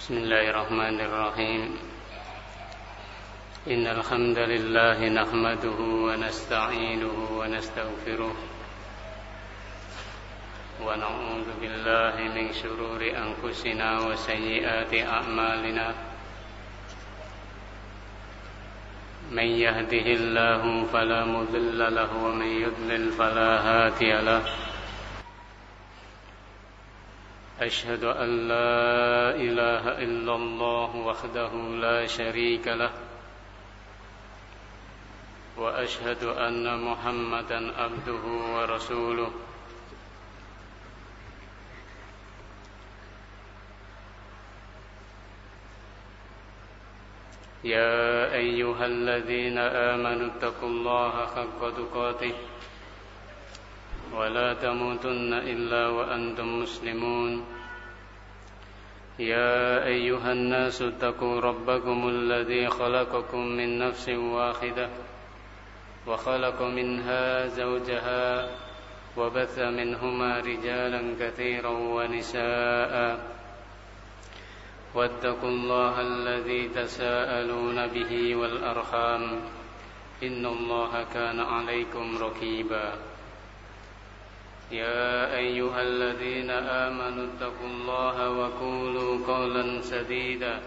بسم الله الرحمن الرحيم إن الحمد لله نحمده ونستعينه ونستغفره ونعوذ بالله من شرور أنفسنا وسيئات أعمالنا من يهده الله فلا مضل له ومن يضلل فلا هادي له أشهد أن لا إله إلا الله وحده لا شريك له وأشهد أن محمدا عبده ورسوله يا أيها الذين آمنوا اتقوا الله حق تقاته ولا تموتن إلا وأنتم مسلمون يا أيها الناس اتقوا ربكم الذي خلقكم من نفس واحدة وخلق منها زوجها وبث منهما رجالا كثيرا ونساء واتقوا الله الذي تساءلون به والأرحام إن الله كان عليكم رقيبا يا أيها الذين آمنوا اتقوا الله وقولوا قولا سديدا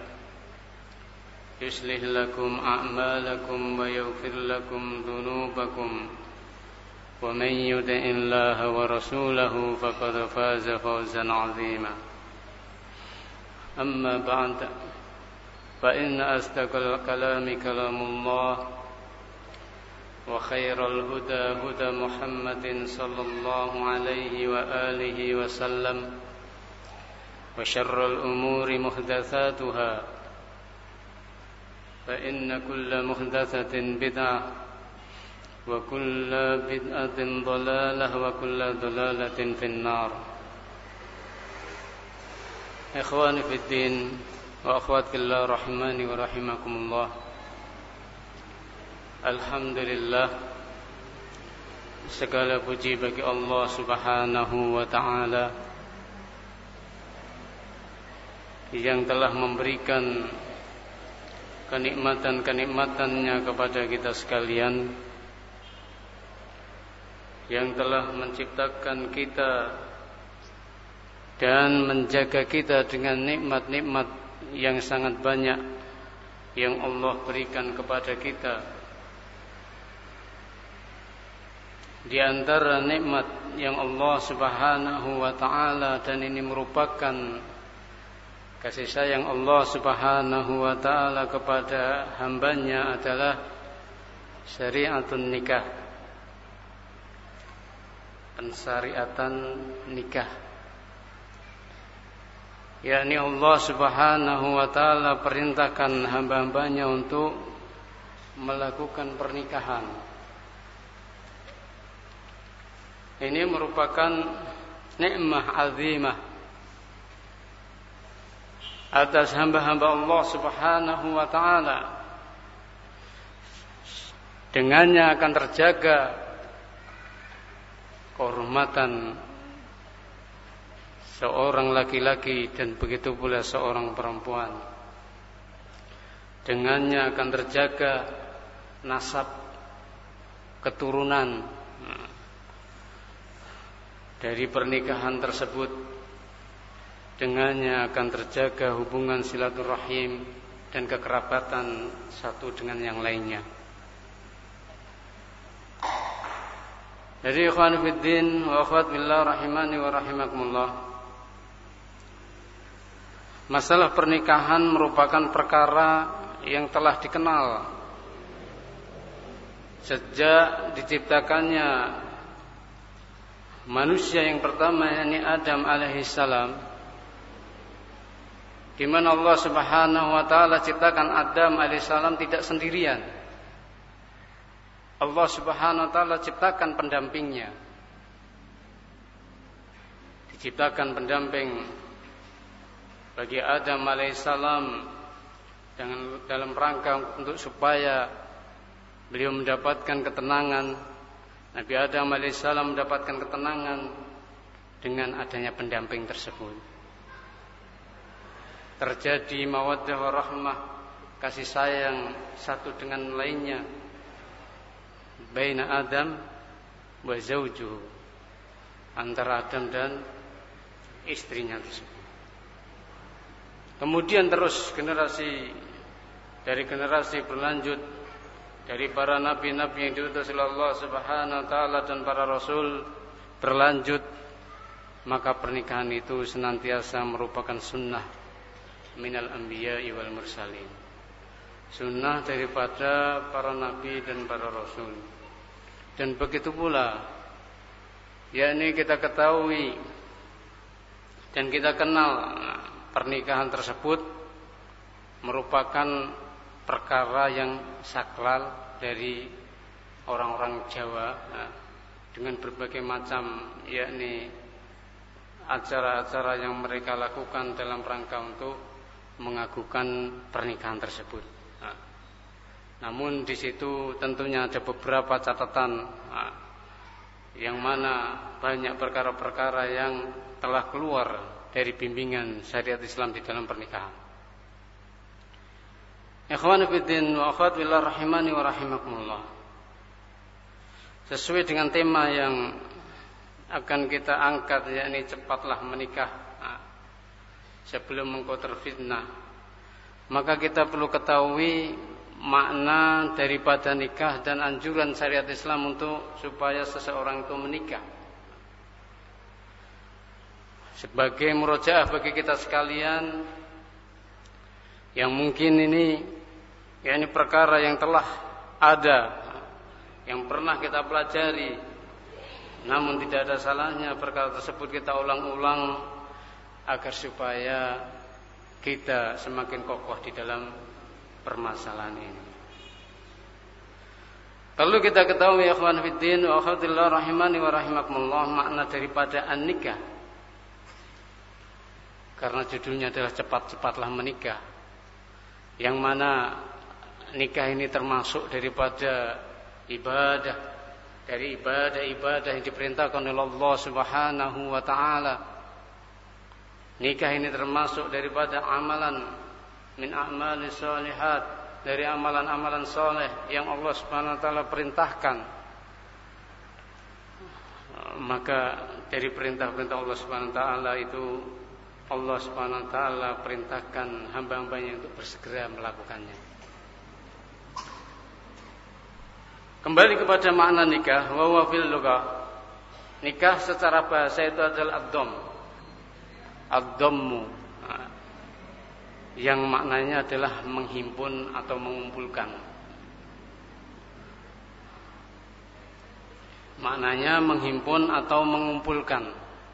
يصلح لكم أعمالكم ويغفر لكم ذنوبكم ومن يطع الله ورسوله فقد فاز فوزا عظيما أما بعد فإن أصدق الكلام كلام الله وخير الهدى هدى محمد صلى الله عليه وآله وسلم وشر الأمور محدثاتها فإن كل محدثة بدعة وكل بدعة ضلالة وكل ضلالة في النار. إخواني في الدين وأخوات في الله رحماني ورحمكم الله. Alhamdulillah, segala puji bagi Allah Subhanahu wa ta'ala yang telah memberikan kenikmatan-kenikmatannya kepada kita sekalian, yang telah menciptakan kita dan menjaga kita dengan nikmat-nikmat yang sangat banyak yang Allah berikan kepada kita. Di antara nikmat yang Allah Subhanahu wa ta'ala, dan ini merupakan kasih sayang Allah Subhanahu wa ta'ala kepada hambanya, adalah syariatun nikah, pensyariatan nikah. Yakni Allah Subhanahu wa ta'ala perintahkan hamba-hambanya untuk melakukan pernikahan. Ini merupakan nikmah azimah atas hamba-hamba Allah Subhanahu wa ta'ala. Dengannya akan terjaga kehormatan seorang laki-laki dan begitu pula seorang perempuan. Dengannya akan terjaga nasab, keturunan dari pernikahan tersebut. Dengannya akan terjaga hubungan silaturahim dan kekerabatan satu dengan yang lainnya. Jadi ikhwan fiddin wa akhwat billah rahimani wa rahimakumullah, masalah pernikahan merupakan perkara yang telah dikenal sejak diciptakannya manusia yang pertama, yakni Adam alaihissalam, di mana Allah Subhanahu wa ta'ala ciptakan Adam alaihissalam tidak sendirian. Allah Subhanahu wa ta'ala ciptakan pendampingnya. Diciptakan pendamping bagi Adam alaihissalam dalam rangka untuk supaya beliau mendapatkan ketenangan. Nabi Adam alaihissalam mendapatkan ketenangan dengan adanya pendamping tersebut. terjadi mawaddah warahmah, kasih sayang satu dengan lainnya, baina Adam wa zaujuhu, antara Adam dan istrinya tersebut. Kemudian terus generasi dari generasi berlanjut, dari para nabi-nabi yang diutus oleh Allah Subhanahu wa taala dan para rasul berlanjut, maka pernikahan itu senantiasa merupakan sunnah minal anbiya'i wal mursalin, sunnah daripada para nabi dan para rasul. Dan begitu pula, yakni kita ketahui dan kita kenal, pernikahan tersebut merupakan perkara yang sakral dari orang-orang Jawa, dengan berbagai macam yakni acara-acara yang mereka lakukan dalam rangka untuk mengagungkan pernikahan tersebut. Namun di situ tentunya ada beberapa catatan, yang mana banyak perkara-perkara yang telah keluar dari bimbingan syariat Islam di dalam pernikahan. Ikhwan fillah wa akhwat fillah rahimani wa rahimakumullah. Sesuai dengan tema yang akan kita angkat, yakni cepatlah menikah sebelum engkau terfitnah, maka kita perlu ketahui makna daripada nikah dan anjuran syariat Islam untuk supaya seseorang itu menikah. Sebagai murojaah bagi kita sekalian, yang mungkin ini yakni perkara yang telah ada, yang pernah kita pelajari, namun tidak ada salahnya perkara tersebut kita ulang-ulang agar supaya kita semakin kokoh di dalam permasalahan ini. Perlu kita ketahui ya ikhwan fiddin wa akhwatillah rahimani wa rahimakumullah, makna daripada an-nikah. Karena judulnya adalah cepat-cepatlah menikah, yang mana nikah ini termasuk daripada ibadah, dari ibadah-ibadah yang diperintahkan oleh Allah Subhanahu wa taala. Nikah ini termasuk daripada amalan min a'malis shalihat, dari amalan-amalan soleh yang Allah Subhanahu wa taala perintahkan. Maka dari perintah-perintah Allah Subhanahu wa taala itu, Allah Subhanahu wa taala perintahkan hamba-hambanya untuk bersegera melakukannya. Kembali kepada makna nikah, wa huwa fil lughah. Nikah secara bahasa itu adalah ad-dhamm. Ad-dhammu, yang maknanya adalah menghimpun atau mengumpulkan. Maknanya menghimpun atau mengumpulkan.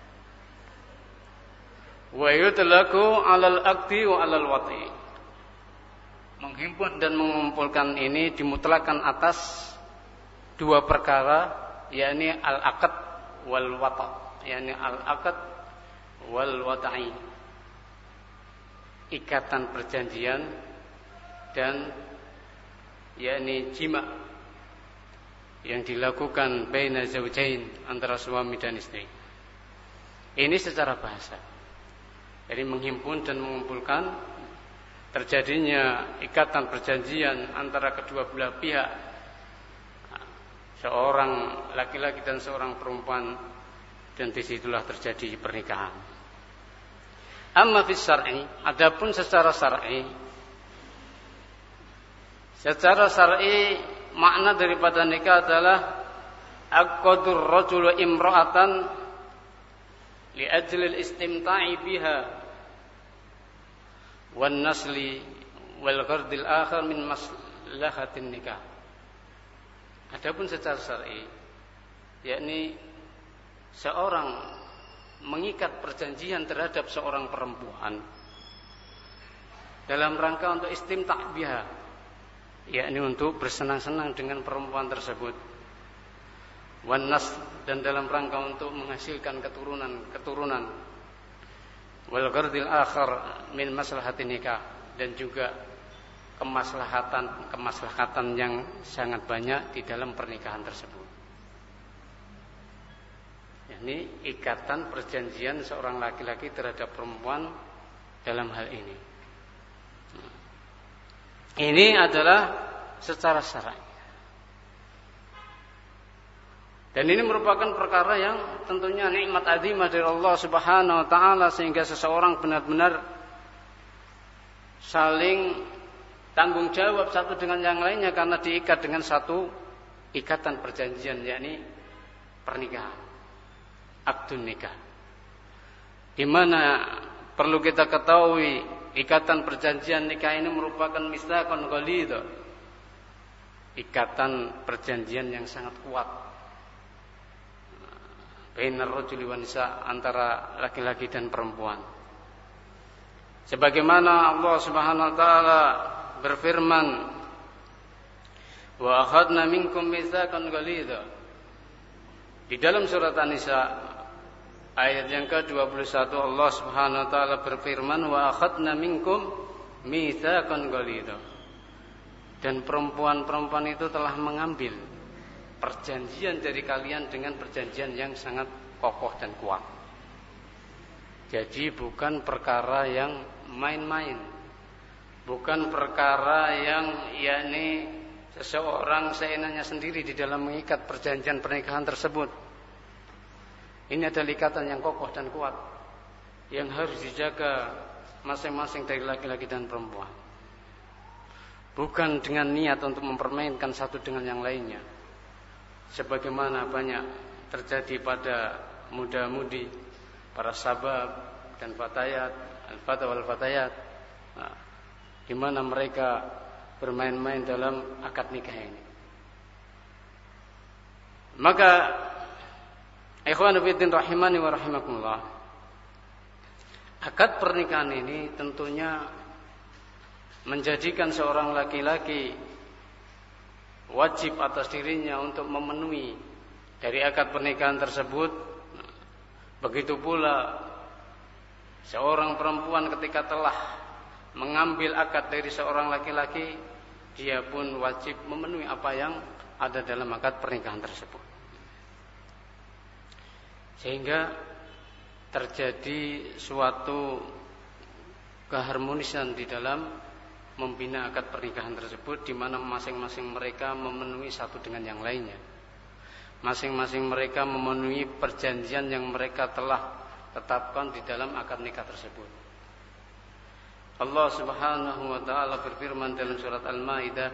Wa yutlaqu 'alal aqdi wa 'alal wat'i. Menghimpun dan mengumpulkan ini dimutlakkan atas dua perkara, yakni al-aqd wal wata', yakni al-aqd wal wata'i, ikatan perjanjian dan yakni jima yang dilakukan baina zaujain, antara suami dan istri. Ini secara bahasa. Jadi menghimpun dan mengumpulkan, terjadinya ikatan perjanjian antara kedua belah pihak, seorang laki-laki dan seorang perempuan, dan disitulah terjadi pernikahan. Amma fis syar'i, adapun secara syar'i makna daripada nikah adalah aqadur rajul imra'atan li ajli al-istimta'i biha wan nasli wal ghardil akhar min maslahatin nikah. Adapun secara syar'i, yakni seorang mengikat perjanjian terhadap seorang perempuan dalam rangka untuk istimta' biha, yakni untuk bersenang-senang dengan perempuan tersebut, wan nas, dan dalam rangka untuk menghasilkan keturunan, wal ghardil akhar min maslahatin nikah, dan juga kemaslahatan yang sangat banyak di dalam pernikahan tersebut. Ini ikatan perjanjian seorang laki-laki terhadap perempuan dalam hal ini. Ini adalah secara syar'i. Dan ini merupakan perkara yang tentunya nikmat azimah dari Allah Subhanahu wa taala, sehingga seseorang benar-benar saling tanggung jawab satu dengan yang lainnya karena diikat dengan satu ikatan perjanjian, yakni pernikahan, akdun nikah. Di mana perlu kita ketahui ikatan perjanjian nikah ini merupakan mitsaqan ghalidh, ikatan perjanjian yang sangat kuat bainar rajuli wan nisa, antara laki-laki dan perempuan. Sebagaimana Allah Subhanahu wa taala berfirman, wa akhadna minkum mitsaqan ghalidha, di dalam surat An-Nisa ayat yang ke-21 Allah Subhanahu wa taala berfirman, wa akhadna minkum mitsaqan ghalidha, dan perempuan-perempuan itu telah mengambil perjanjian dari kalian dengan perjanjian yang sangat kokoh dan kuat. Jadi bukan perkara yang main-main, bukan perkara yang yakni seseorang seenaknya sendiri di dalam mengikat perjanjian pernikahan tersebut. Ini adalah ikatan yang kokoh dan kuat yang harus dijaga masing-masing dari laki-laki dan perempuan. Bukan dengan niat untuk mempermainkan satu dengan yang lainnya, sebagaimana banyak terjadi pada muda-mudi, para sabab dan fatayat, al-fata wal fatayat, di mana mereka bermain-main dalam akad nikah ini. Maka ikhwan fillah rahimani wa rahimakumullah, akad pernikahan ini tentunya menjadikan seorang laki-laki wajib atas dirinya untuk memenuhi dari akad pernikahan tersebut. Begitu pula seorang perempuan ketika telah mengambil akad dari seorang laki-laki, dia pun wajib memenuhi apa yang ada dalam akad pernikahan tersebut. Sehingga terjadi suatu keharmonisan di dalam membina akad pernikahan tersebut, di mana masing-masing mereka memenuhi satu dengan yang lainnya. Masing-masing mereka memenuhi perjanjian yang mereka telah tetapkan di dalam akad nikah tersebut. Allah Subhanahu wa taala berfirman dalam surat Al-Maidah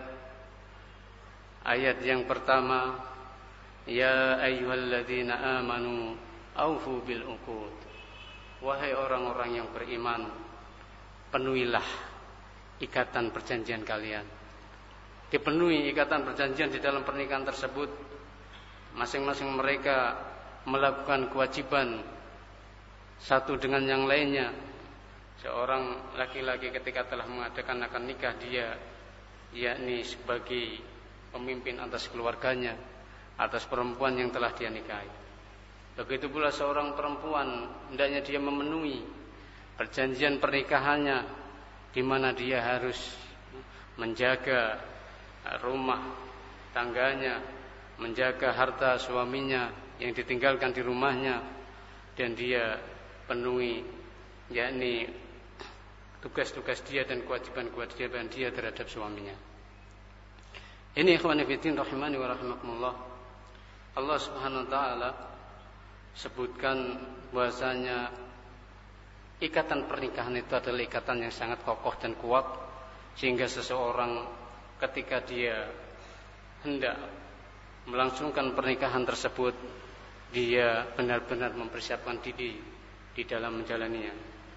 ayat yang pertama, ya ayyuhalladzina amanu aufu bil uqud. Wahai orang-orang yang beriman, penuhilah ikatan perjanjian kalian. Dipenuhi ikatan perjanjian di dalam pernikahan tersebut. Masing-masing mereka melakukan kewajiban satu dengan yang lainnya. Seorang laki-laki ketika telah mengadakan akad nikah, dia yakni sebagai pemimpin atas keluarganya, atas perempuan yang telah dia nikahi. Begitu pula seorang perempuan, hendaknya dia memenuhi perjanjian pernikahannya, di mana dia harus menjaga rumah tangganya, menjaga harta suaminya yang ditinggalkan di rumahnya, dan dia penuhi yakni tugas-tugas dia dan kewajiban-kewajiban dia terhadap suaminya. Ini ikhwan fillah rahimani wa rahimakumullah, Allah Subhanahu wa taala sebutkan bahwasanya ikatan pernikahan itu adalah ikatan yang sangat kokoh dan kuat, sehingga seseorang ketika dia hendak melangsungkan pernikahan tersebut, dia benar-benar mempersiapkan diri di dalam menjalaninya.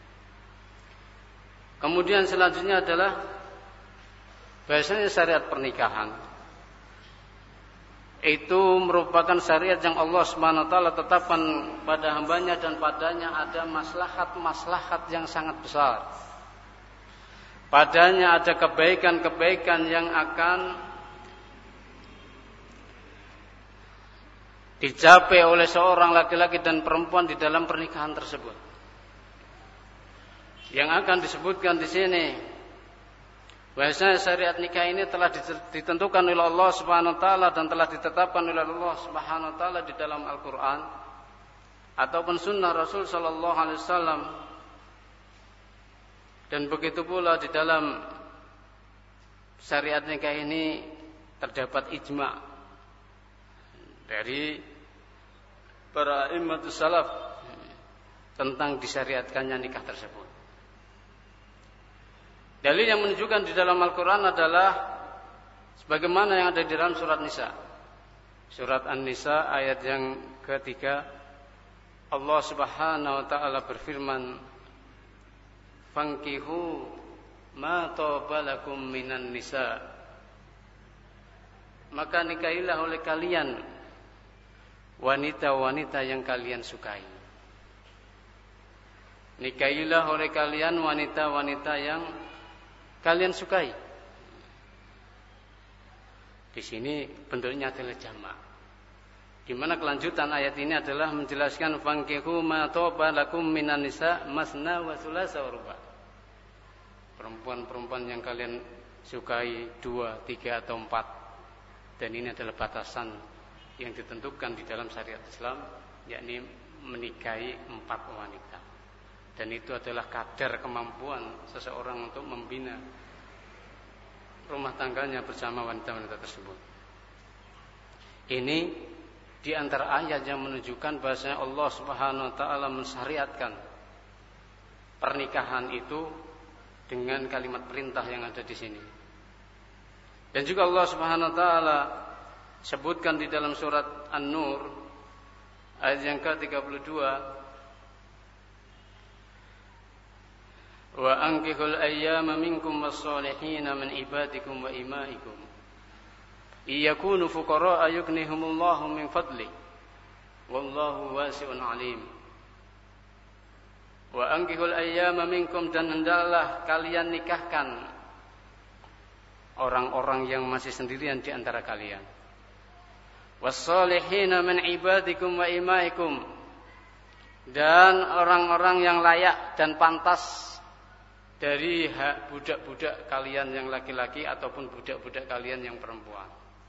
Kemudian selanjutnya adalah bahasanya syariat pernikahan itu merupakan syariat yang Allah Subhanahu wa taala tetapkan pada hambanya, dan padanya ada maslahat-maslahat yang sangat besar. Padanya ada kebaikan-kebaikan yang akan dicapai oleh seorang laki-laki dan perempuan di dalam pernikahan tersebut. Yang akan disebutkan di sini, bahwasanya syariat nikah ini telah ditentukan oleh Allah Subhanahu wa taala dan telah ditetapkan oleh Allah Subhanahu wa taala di dalam Al-Qur'an ataupun sunnah Rasul sallallahu alaihi wasallam, Dan begitu pula di dalam syariat nikah ini terdapat ijma' dari para imamatus salaf tentang disyariatkannya nikah tersebut. Dalil yang menunjukkan di dalam Al-Quran adalah sebagaimana yang ada di dalam surat Nisa. Surat An-Nisa ayat yang ketiga, Allah Subhanahu wa taala berfirman, "Fankihu ma taba lakum minan nisa." Maka nikahilah oleh kalian wanita-wanita yang kalian sukai. Nikahilah oleh kalian wanita-wanita yang kalian sukai. Di sini bentuknya adalah jamak. Di mana kelanjutan ayat ini adalah menjelaskan fankihu ma taba lakum minan nisa masna wa thulatsa wa ruba'. Perempuan-perempuan yang kalian sukai 2, 3 atau 4. Dan ini adalah batasan yang ditentukan di dalam syariat Islam, yakni menikahi 4 wanita. Dan itu adalah kadar kemampuan seseorang untuk membina rumah tangganya bersama wanita-wanita tersebut. Ini di antara ayat yang menunjukkan bahwasanya Allah Subhanahu wa taala mensyariatkan pernikahan itu dengan kalimat perintah yang ada di sini. Dan juga Allah Subhanahu wa taala sebutkan di dalam surat An-Nur ayat yang ke-32, wa ankihul ayyama minkum was-solihin min ibadikum wa imaikum iyakunu fuqara'a yughnihumullahu min fadli wallahu wasi'un alim. Wa ankihul ayyama minkum, dan hendaklah kalian nikahkan orang-orang yang masih sendirian di antara kalian. Was-solihin min ibadikum wa imaikum, dan orang-orang yang layak dan pantas dari hak budak-budak kalian yang laki-laki ataupun budak-budak kalian yang perempuan.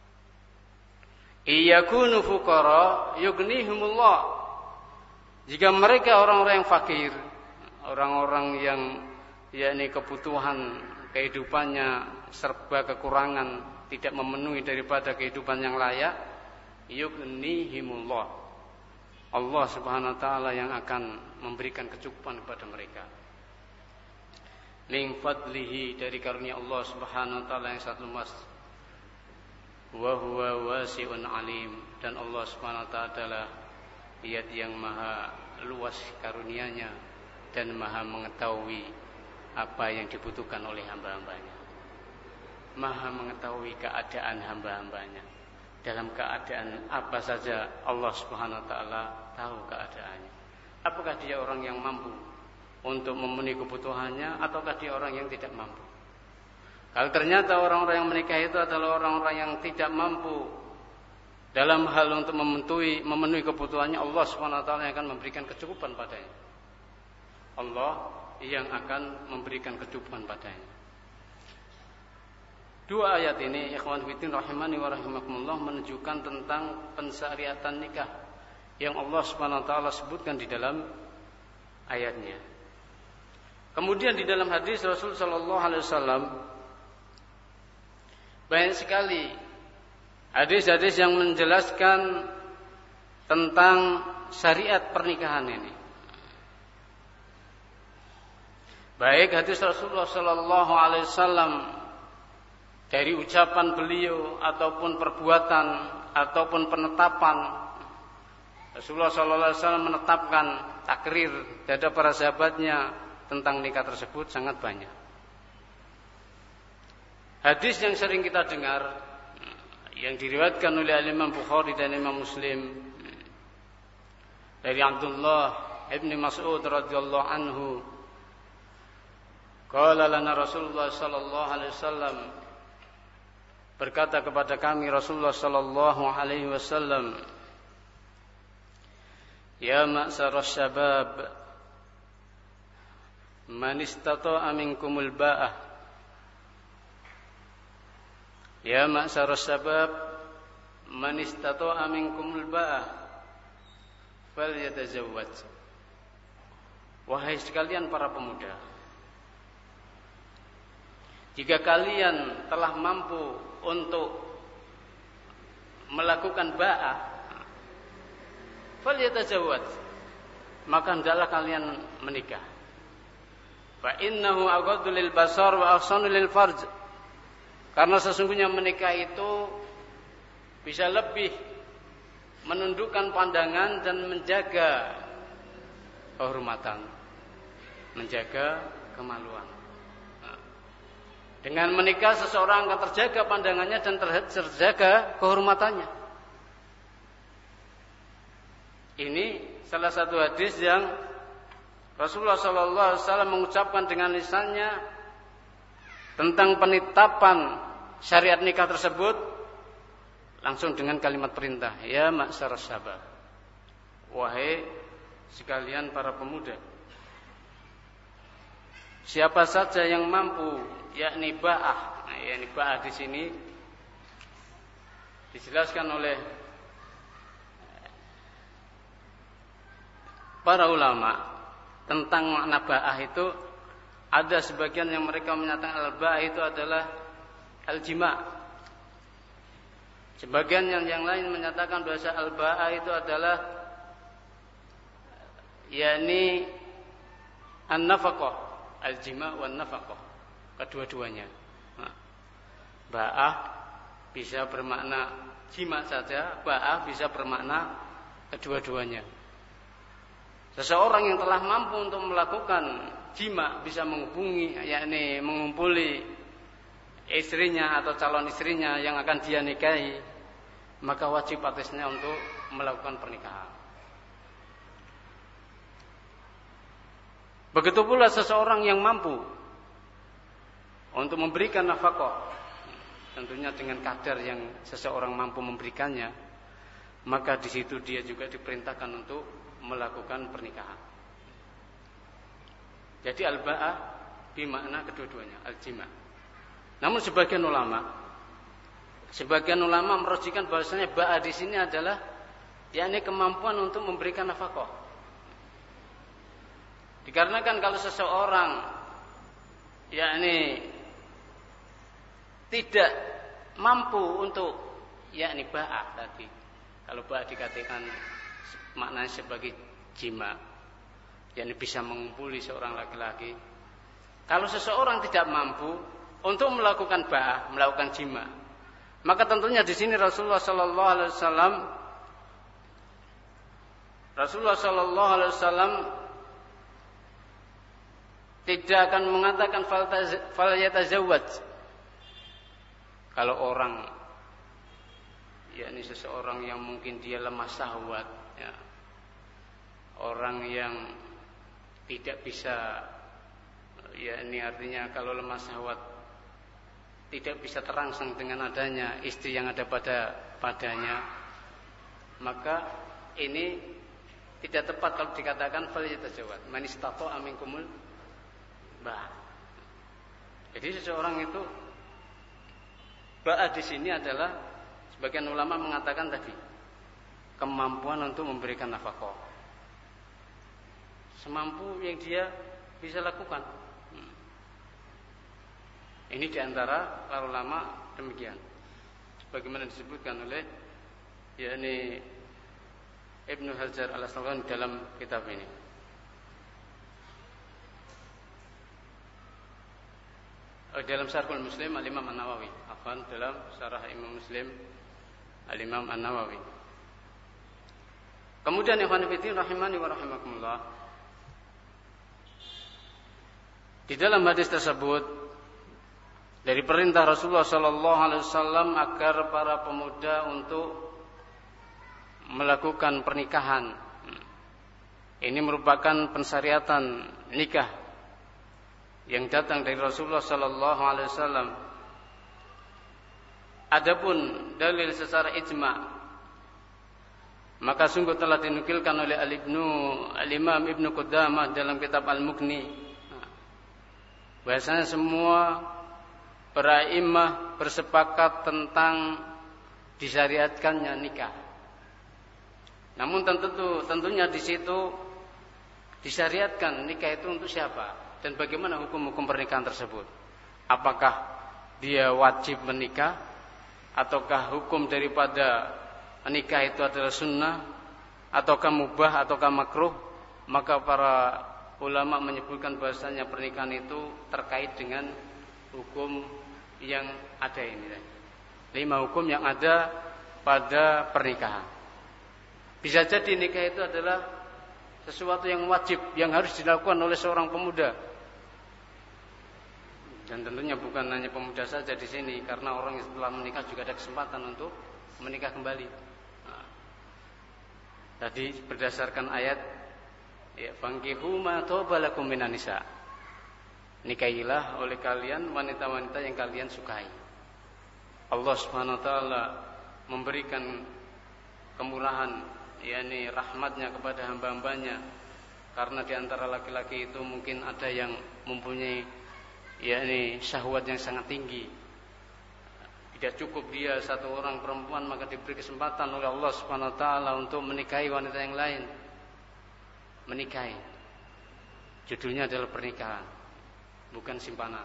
Iyakunu fuqara yughnihumullah, jika mereka orang-orang yang fakir, orang-orang yang yakni kebutuhan kehidupannya serba kekurangan, tidak memenuhi daripada kehidupan yang layak, yughnihimullah, Allah Subhanahu wa taala yang akan memberikan kecukupan kepada mereka. Min fadlihi, dari karunia Allah Subhanahu wa taala yang sangat luas. Wa huwa wasi'un alim, dan Allah Subhanahu wa taala adalah Zat yang maha luas karunia-Nya dan maha mengetahui apa yang dibutuhkan oleh hamba-hambanya. Maha mengetahui keadaan hamba-hambanya. Dalam keadaan apa saja Allah Subhanahu wa taala tahu keadaannya. Apakah dia orang yang mampu untuk memenuhi kebutuhannya, ataukah dia orang yang tidak mampu? Kalau ternyata orang-orang yang menikah itu adalah orang-orang yang tidak mampu dalam hal untuk memenuhi kebutuhannya, Allah Subhanahu wa taala yang akan memberikan kecukupan padanya. Allah yang akan memberikan kecukupan padanya. Dua ayat ini, ikhwan fillah rahimani wa rahimakumullah, menunjukkan tentang pensyariatan nikah yang Allah Subhanahu wa taala sebutkan di dalam ayatnya. Kemudian di dalam hadis Rasul sallallahu alaihi wasallam banyak sekali hadis-hadis yang menjelaskan tentang syariat pernikahan ini. Baik hadis Rasulullah sallallahu alaihi wasallam dari ucapan beliau ataupun perbuatan ataupun penetapan, Rasulullah sallallahu alaihi wasallam menetapkan takrir terhadap para sahabatnya tentang nikah tersebut sangat banyak. Hadis yang sering kita dengar yang diriwayatkan oleh Imam Bukhari dan Imam Muslim dari Abdullah ibn Mas'ud radhiyallahu anhu, qala lana Rasulullah sallallahu alaihi wasallam, berkata kepada kami Rasulullah sallallahu alaihi wasallam, ya ma'syaras syabab man istata'a minkumul ba'ah. Ya ma'syaras syabab man istata'a minkumul ba'ah falyatazawwaj. Wahai sekalian para pemuda, jika kalian telah mampu untuk melakukan ba'ah, falyatazawwaj, maka hendaklah kalian menikah. Fa innahu aghaddu lil basar wa ahsanu lil farj. Karena sesungguhnya menikah itu bisa lebih menundukkan pandangan dan menjaga kehormatan, menjaga kemaluan. Dengan menikah seseorang akan terjaga pandangannya dan terjaga kehormatannya. Ini salah satu hadis yang Rasulullah SAW mengucapkan dengan lisannya tentang penetapan syariat nikah tersebut langsung dengan kalimat perintah, ya ma'syaras syabab, wahai sekalian para pemuda, siapa saja yang mampu, yakni ba'ah. Nah, yakni ba'ah di sini dijelaskan oleh para ulama tentang makna ba'ah itu. Ada sebagian yang mereka menyatakan al-ba'ah itu adalah al-jima'. Sebagian yang lain menyatakan bahasa al-ba'ah itu adalah yakni an-nafaqah, al-jima' wan nafaqah, kedua-duanya. Nah, ba'ah bisa bermakna jima' saja, ba'ah bisa bermakna kedua-duanya. Seseorang yang telah mampu untuk melakukan jima' bisa menghubungi, yakni mengumpuli istrinya atau calon istrinya yang akan dia nikahi, maka wajib atasnya untuk melakukan pernikahan. Begitu pula seseorang yang mampu untuk memberikan nafkah, tentunya dengan kadar yang seseorang mampu memberikannya, maka di situ dia juga diperintahkan untuk melakukan pernikahan. Jadi al-ba'ah bermakna kedua-duanya, al-jima'. Namun sebagian ulama merujukkan bahwasanya ba'ah di sini adalah yakni kemampuan untuk memberikan nafkah. Dikarenakan kalau seseorang yakni tidak mampu untuk yakni ba'ah tadi, kalau ba'ah dikatakan maknanya sebagai jima', yakni bisa mengumpuli seorang laki-laki. Kalau seseorang tidak mampu untuk melakukan ba'ah, melakukan jima', maka tentunya di sini Rasulullah sallallahu alaihi wasallam tidak akan mengatakan fal yatazawwaj. Kalau orang, yakni seseorang yang mungkin dia lemah syahwat, ya, orang yang tidak bisa, yakni artinya kalau lemah syahwat tidak bisa terangsang dengan adanya istri yang ada padanya, maka ini tidak tepat kalau dikatakan fal yatazawwaj. Man istata'a minkumul ba'ah. Jadi seseorang itu ba'ah di sini adalah sebagian ulama mengatakan tadi kemampuan untuk memberikan nafkah, semampu yang dia bisa lakukan. Ini diantara para ulama demikian, sebagaimana disebutkan oleh yakni Ibnu Hajar al-Asqalani dalam kitab ini. Dalam Syarhul Muslim Al-Imam An-Nawawi, dalam Syarah Imam Muslim Al-Imam An-Nawawi. Kemudian ikhwan fillah rahimani wa rahimakumullah, di dalam hadis tersebut dari perintah Rasulullah sallallahu alaihi wasallam agar para pemuda untuk melakukan pernikahan. Ini merupakan pensyariatan nikah yang datang dari Rasulullah sallallahu alaihi wasallam. Adapun dalil secara ijma', maka sungguh telah dinukilkan oleh Al-Imam Ibnu Qudamah dalam kitab Al-Mughni, bahasanya semua para imam bersepakat tentang disyariatkannya nikah. Namun tentunya di situ disyariatkan nikah itu untuk siapa dan bagaimana hukum-hukum pernikahan tersebut. apakah dia wajib menikah ataukah hukum daripada menikah itu adalah sunnah ataukah mubah ataukah makruh, maka para ulama menyebutkan bahasanya pernikahan itu terkait dengan hukum yang ada ini. 5 hukum yang ada pada pernikahan. Bisa jadi nikah itu adalah sesuatu yang wajib, yang harus dilakukan oleh seorang pemuda. Dan tentunya bukan hanya pemuda saja di sini, karena orang yang setelah menikah juga ada kesempatan untuk menikah kembali. Tadi berdasarkan ayat, ya, fankihu ma taba lakum minan nisa. Nikahilah oleh kalian wanita-wanita yang kalian sukai. Allah Subhanahu wa taala memberikan kemurahan, yakni rahmatnya kepada hamba-hambanya, karena di antara laki-laki itu mungkin ada yang mempunyai yakni syahwat yang sangat tinggi. Tidak cukup dia satu orang perempuan, maka diberi kesempatan oleh Allah Subhanahu wa taala untuk menikahi wanita yang lain. Menikahi, judulnya adalah pernikahan, bukan simpanan.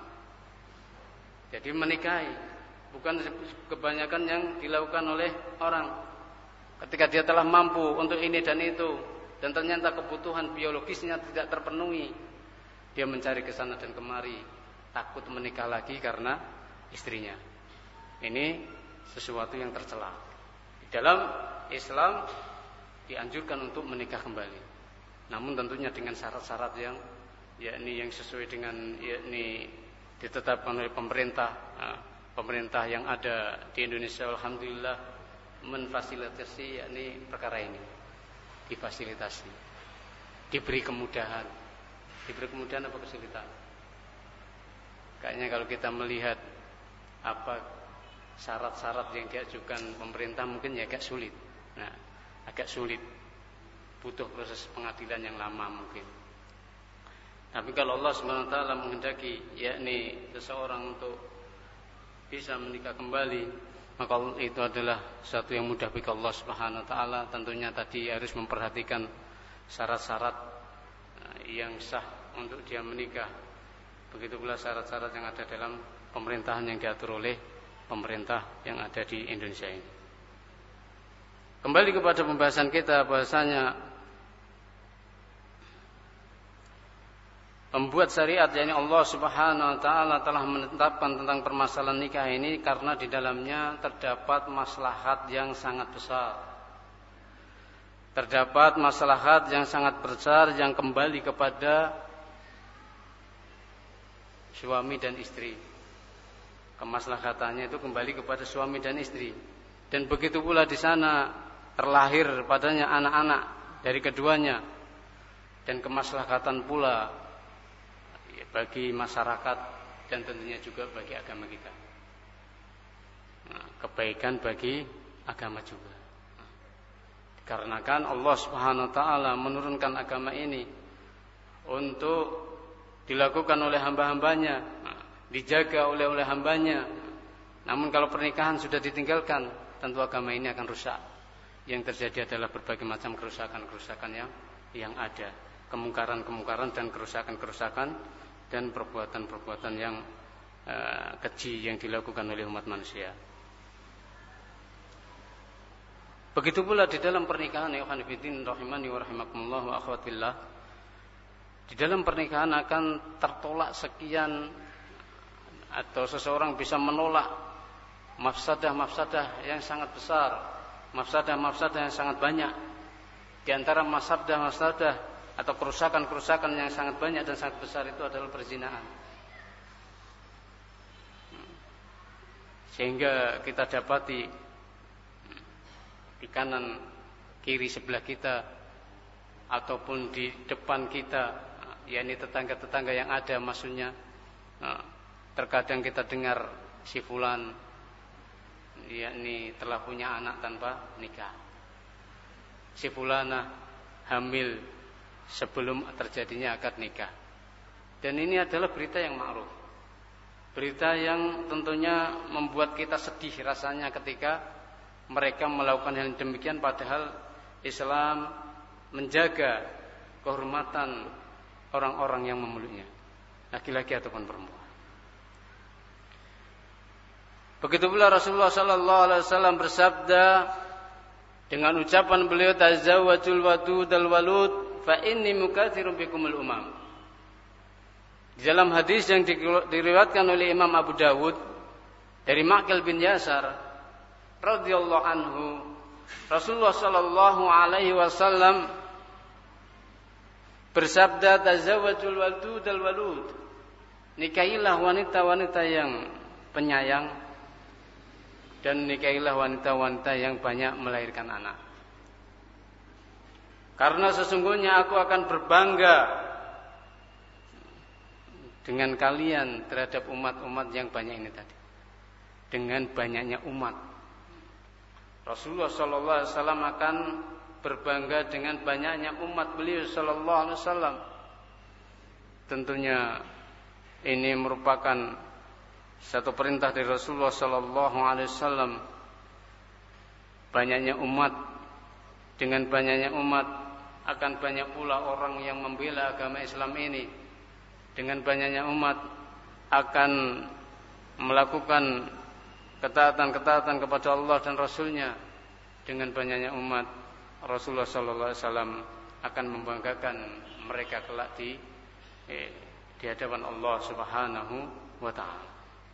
Jadi menikahi bukan kebanyakan yang dilakukan oleh orang. Ketika dia telah mampu untuk ini dan itu, dan ternyata kebutuhan biologisnya tidak terpenuhi, dia mencari ke sana dan kemari, takut menikah lagi karena istrinya. Ini sesuatu yang tercela. Di dalam Islam dianjurkan untuk menikah kembali, namun tentunya dengan syarat-syarat yang yakni yang sesuai dengan yakni ditetapkan oleh pemerintah. Pemerintah yang ada di Indonesia alhamdulillah memfasilitasi yakni perkara ini. Difasilitasi. Diberi kemudahan. Diberi kemudahan apa kesulitan? Kayaknya kalau kita melihat apa syarat-syarat yang diajukan pemerintah mungkin ya agak sulit. Nah, agak sulit. Butuh proses pengadilan yang lama mungkin. Tapi kalau Allah Subhanahu wa taala menghendaki yakni seseorang untuk bisa menikah kembali, maka itu adalah sesuatu yang mudah bagi Allah Subhanahu wa taala. Tentunya tadi harus memperhatikan syarat-syarat yang sah untuk dia menikah. Begitu pula syarat-syarat yang ada dalam pemerintahan yang diatur oleh pemerintah yang ada di Indonesia ini. Kembali kepada pembahasan kita, bahasanya pembuat syariat, yakni Allah Subhanahu wa taala telah menetapkan tentang permasalahan nikah ini karena di dalamnya terdapat maslahat yang sangat besar. Terdapat maslahat yang sangat besar yang kembali kepada suami dan istri. Kemaslahatannya itu kembali kepada suami dan istri. Dan begitu pula di sana terlahir padanya anak-anak dari keduanya. Dan kemaslahatan pula bagi masyarakat dan tentunya juga bagi agama kita. Kebaikan bagi agama juga. Dikarenakan Allah Subhanahu wa taala menurunkan agama ini untuk dilakukan oleh hamba-hambanya, dijaga oleh hambanya. Namun kalau pernikahan sudah ditinggalkan, tentu agama ini akan rusak. Yang terjadi adalah berbagai macam kerusakan-kerusakan yang ada, kemungkaran-kemungkaran dan kerusakan-kerusakan dan perbuatan-perbuatan yang keji yang dilakukan oleh umat manusia. Begitu pula di dalam pernikahan, ya khonifidin rahimani wa rahimakumullah wa akhwat billah. Di dalam pernikahan akan tertolak sekian, atau seseorang bisa menolak mafsadah-mafsadah yang sangat besar, mafsadah-mafsadah yang sangat banyak. Di antara mafsadah-mafsadah atau kerusakan-kerusakan yang sangat banyak dan sangat besar itu adalah perzinahan. Sehingga kita dapati di kanan kiri sebelah kita ataupun di depan kita, yakni tetangga-tetangga yang ada, maksudnya terkadang kita dengar si fulan yakni telah punya anak tanpa nikah. Si fulana hamil sebelum terjadinya akad nikah. Dan ini adalah berita yang ma'ruf. Berita yang tentunya membuat kita sedih rasanya ketika mereka melakukan hal demikian, padahal Islam menjaga kehormatan orang-orang yang memeluknya, laki-laki ataupun perempuan. Begitu pula Rasulullah sallallahu alaihi wasallam bersabda dengan ucapan beliau, tazawwajul wadudal walud fa inni mukatsirun bikumul umam. Di dalam hadis yang diriwayatkan oleh Imam Abu Dawud dari Ma'qil bin Yasar radhiyallahu anhu, Rasulullah sallallahu alaihi wasallam bersabda, tazawwajul wadudal walud. Nikahilah wanita-wanita yang penyayang dan nikahilah wanita-wanita yang banyak melahirkan anak. Karena sesungguhnya aku akan berbangga dengan kalian terhadap umat-umat yang banyak ini tadi. Dengan banyaknya umat, Rasulullah sallallahu alaihi wasallam akan berbangga dengan banyaknya umat beliau sallallahu alaihi wasallam. Tentunya ini merupakan satu perintah dari Rasulullah sallallahu alaihi wasallam. Banyaknya umat, dengan banyaknya umat akan banyak pula orang yang membela agama Islam ini. Dengan banyaknya umat akan melakukan ketaatan-ketaatan kepada Allah dan Rasul-Nya. Dengan banyaknya umat, Rasulullah sallallahu alaihi wasallam akan membanggakan mereka kelak di hadapan Allah Subhanahu wa taala.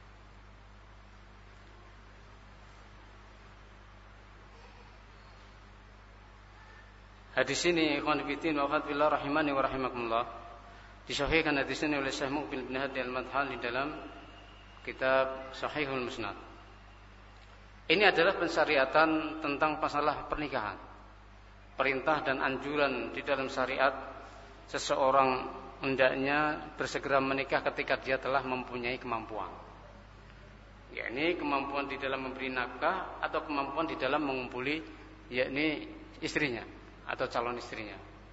Hadis ini ikhwan fillah wa akhwat rahimani wa rahimakumullah, disahihkan hadis ini oleh Syekh Muqbil bin Hadi Al-Madkhal di dalam kitab Sahihul Musnad. Ini adalah pensyariatan tentang masalah pernikahan. Perintah dan anjuran di dalam syariat seseorang hendaknya bersegera menikah ketika dia telah mempunyai kemampuan. Yakni kemampuan di dalam memberi nafkah atau kemampuan di dalam mengumpuli yakni istrinya atau calon istrinya.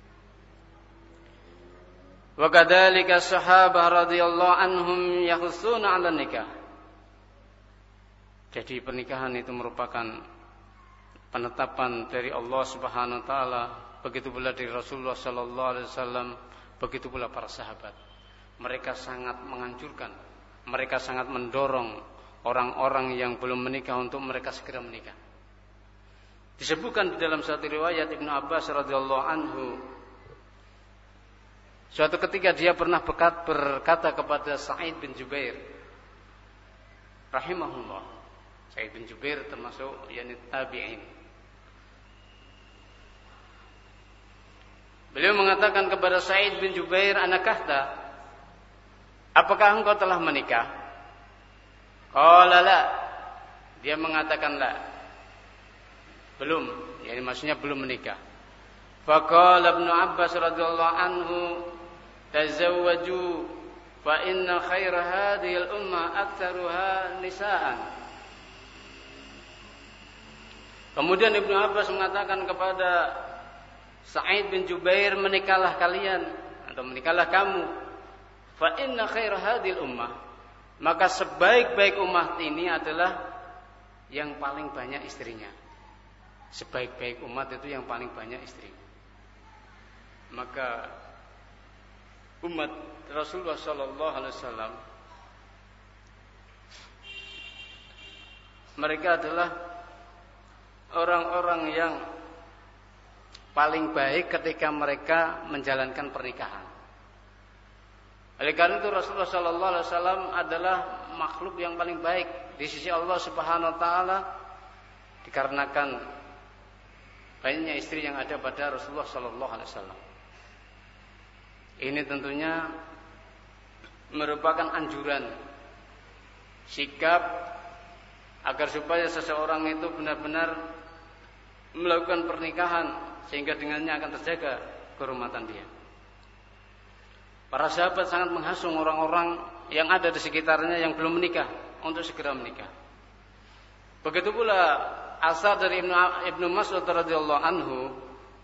Wa kadzalika sahabah radhiyallahu anhum yakhussuna 'ala nikah. Jadi pernikahan itu merupakan penetapan dari Allah Subhanahu wa taala, begitu pula dari Rasulullah sallallahu alaihi wasallam, begitu pula para sahabat. Mereka sangat menganjurkan, mereka sangat mendorong orang-orang yang belum menikah untuk mereka segera menikah. Disebutkan di dalam satu riwayat Ibnu Abbas radhiyallahu anhu, suatu ketika dia pernah berkata kepada Sa'id bin Jubair rahimahullah. Sa'id bin Jubair termasuk yakni tabi'in. Beliau mengatakan kepada Sa'id bin Jubair, "Anakahta? Apakah engkau telah menikah?" Qala la. Dia mengatakan la. Belum, yakni maksudnya belum menikah. Faqala Ibnu Abbas radhiyallahu anhu, "Tazawwaju fa inna khaira hadhihi al-ummah aktsaruha nisaan." Kemudian Ibnu Abbas mengatakan kepada Sa'id bin Jubair, "Menikahlah kalian atau menikahlah kamu. Fa inna khaira hadhihi al-ummah." Maka sebaik-baik umat ini adalah yang paling banyak istrinya. Sebaik-baik umat itu yang paling banyak istri. Maka umat Rasulullah sallallahu alaihi wasallam mereka adalah orang-orang yang paling baik ketika mereka menjalankan pernikahan. Oleh karena itu Rasulullah sallallahu alaihi wasallam adalah makhluk yang paling baik di sisi Allah Subhanahu wa taala, dikarenakan banyaknya istri yang ada pada Rasulullah sallallahu alaihi wasallam. Ini tentunya merupakan anjuran sikap agar supaya seseorang itu benar-benar melakukan pernikahan sehingga dengannya akan terjaga kehormatan dia. Para sahabat sangat menghasung orang-orang yang ada di sekitarnya yang belum menikah untuk segera menikah. Begitu pula asar dari Ibnu Mas'ud radhiyallahu anhu.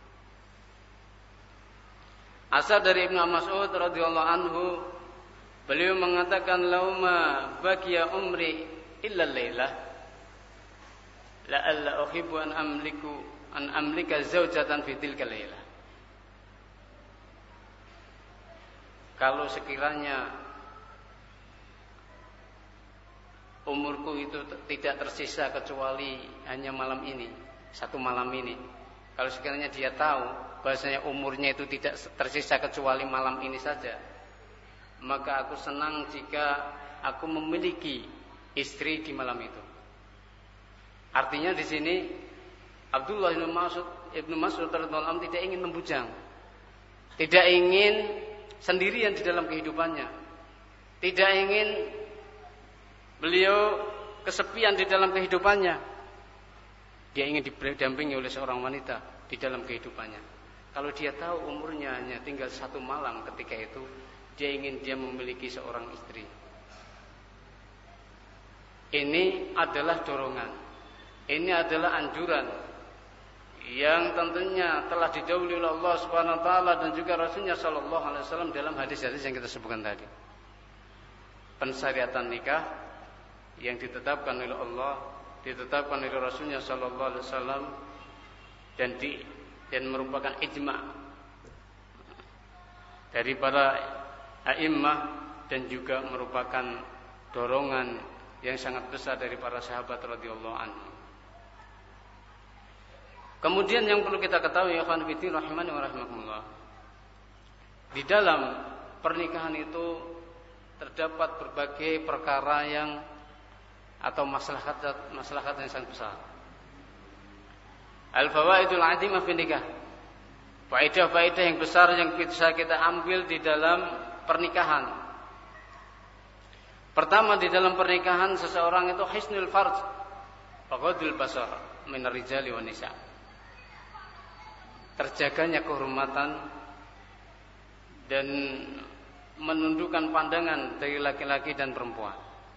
Asar dari Ibnu Mas'ud radhiyallahu anhu, beliau mengatakan, "Lauma baqiya umri illa lailah la'alla uhibbu an amlika zaujatan fi tilka lailah." Kalau sekiranya umurku itu tidak tersisa kecuali hanya malam ini, satu malam ini. Kalau sekiranya dia tahu bahasanya umurnya itu tidak tersisa kecuali malam ini saja, maka aku senang jika aku memiliki istri di malam itu. Artinya di sini Abdullah bin Mas'ud radhiyallahu anhu tidak ingin membujang, tidak ingin sendirian di dalam kehidupannya, tidak ingin beliau kesepian di dalam kehidupannya. Dia ingin didampingi oleh seorang wanita di dalam kehidupannya. Kalau dia tahu umurnya hanya tinggal satu malam ketika itu, dia ingin dia memiliki seorang istri. Ini adalah dorongan, ini adalah anjuran yang tentunya telah didahului oleh Allah Subhanahu wa taala dan juga Rasulnya sallallahu alaihi wasallam dalam hadis-hadis yang kita sebutkan tadi. Pensyariatan nikah yang ditetapkan oleh Allah, ditetapkan oleh Rasulnya sallallahu alaihi wasallam dan merupakan ijma' dari para a'immah dan juga merupakan dorongan yang sangat besar dari para sahabat radhiyallahu anhu. Kemudian yang perlu kita ketahui ya ikhwan fillah rahimani wa rahimakumullah, di dalam pernikahan itu terdapat berbagai perkara yang atau maslahat yang sangat besar. Al-fawaidul 'azimah fi nikah. Faedah-faedah yang besar yang bisa kita ambil di dalam pernikahan. Pertama, di dalam pernikahan seseorang itu hisnul farj wa ghadul basar min ar-rijali wan nisa. Terjaganya kehormatan dan menundukkan pandangan dari laki-laki dan perempuan.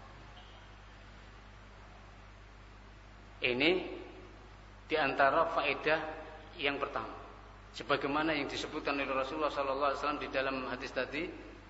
Ini di antara faedah yang pertama. Sebagaimana yang disebutkan oleh Rasulullah sallallahu alaihi wasallam di dalam hadis tadi,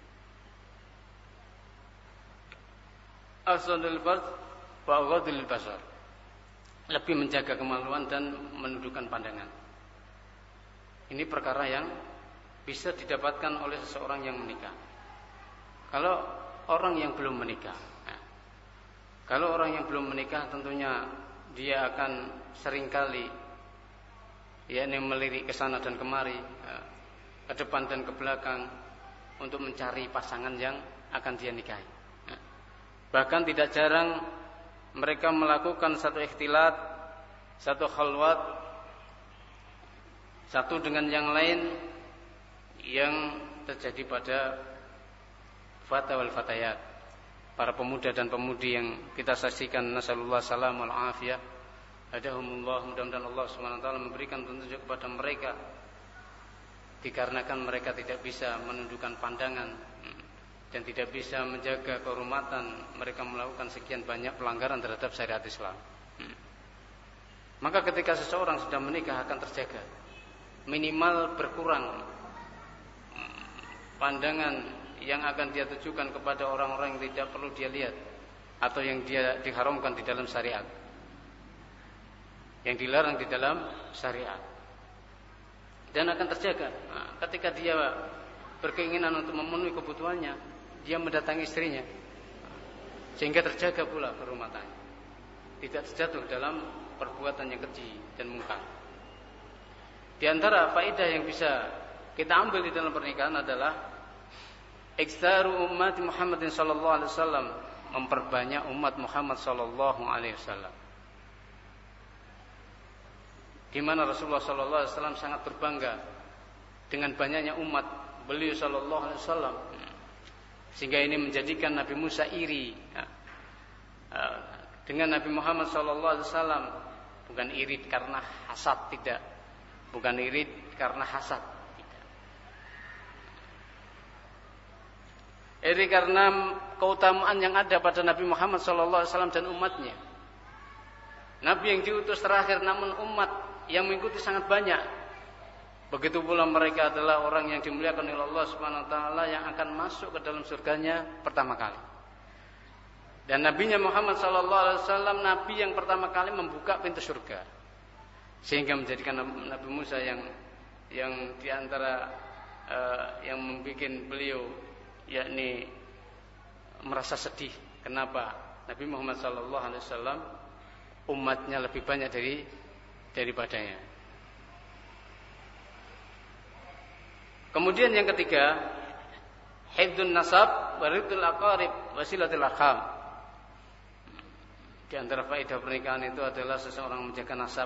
Asnul farj wa ghadul basar. Lebih menjaga kemaluan dan menundukkan pandangan. Ini perkara yang bisa didapatkan oleh seseorang yang menikah. Kalau orang yang belum menikah, kalau orang yang belum menikah tentunya dia akan seringkali melirik ke sana dan kemari, ke depan dan ke belakang untuk mencari pasangan yang akan dia nikahi. Bahkan tidak jarang mereka melakukan satu ikhtilat, satu khalwat satu dengan yang lain yang terjadi pada fata wal fatayat, para pemuda dan pemudi yang kita saksikan. Nasallallahu salam wal afiyah. Hadahumullah, mudah-mudahan Allah Subhanahu wa taala memberikan petunjuk kepada mereka dikarenakan mereka tidak bisa menundukkan pandangan dan tidak bisa menjaga kehormatan, mereka melakukan sekian banyak pelanggaran terhadap syariat Islam. Maka ketika seseorang sudah menikah akan terjaga, minimal berkurang pandangan yang akan dia tujukan kepada orang-orang yang tidak perlu dia lihat atau yang dia diharamkan di dalam syariat, yang dilarang di dalam syariat, dan akan terjaga. Ketika dia berkeinginan untuk memenuhi kebutuhannya, dia mendatangi istrinya, sehingga terjaga pula kehormatannya, tidak terjatuh dalam perbuatan yang keji dan mungkar. Di antara faedah yang bisa kita ambil di dalam pernikahan adalah iktsaru umat Muhammadin sallallahu alaihi wasallam, memperbanyak umat Muhammad sallallahu alaihi wasallam. Di mana Rasulullah sallallahu alaihi wasallam sangat berbangga dengan banyaknya umat beliau sallallahu alaihi wasallam, sehingga ini menjadikan Nabi Musa iri dengan Nabi Muhammad sallallahu alaihi wasallam. Bukan iri karena hasad, tidak. Bukan iri karena hasad, tidak. Iri karena keutamaan yang ada pada Nabi Muhammad SAW dan umatnya. Nabi yang diutus terakhir, namun umat yang mengikuti sangat banyak. Begitu pula mereka adalah orang yang dimuliakan oleh Allah Subhanahu wa taala yang akan masuk ke dalam surganya pertama kali. Dan nabinya Muhammad SAW nabi yang pertama kali membuka pintu surga, sehingga menjadikan Nabi Musa yang diantara yang membuat beliau yakni merasa sedih. Kenapa Nabi Muhammad SAW umatnya lebih banyak daripadanya. Kemudian yang ketiga, hifdzun nasab wa ridul aqarib wa silatul arham. Di antara faedah pernikahan itu adalah seseorang menjaga nasab,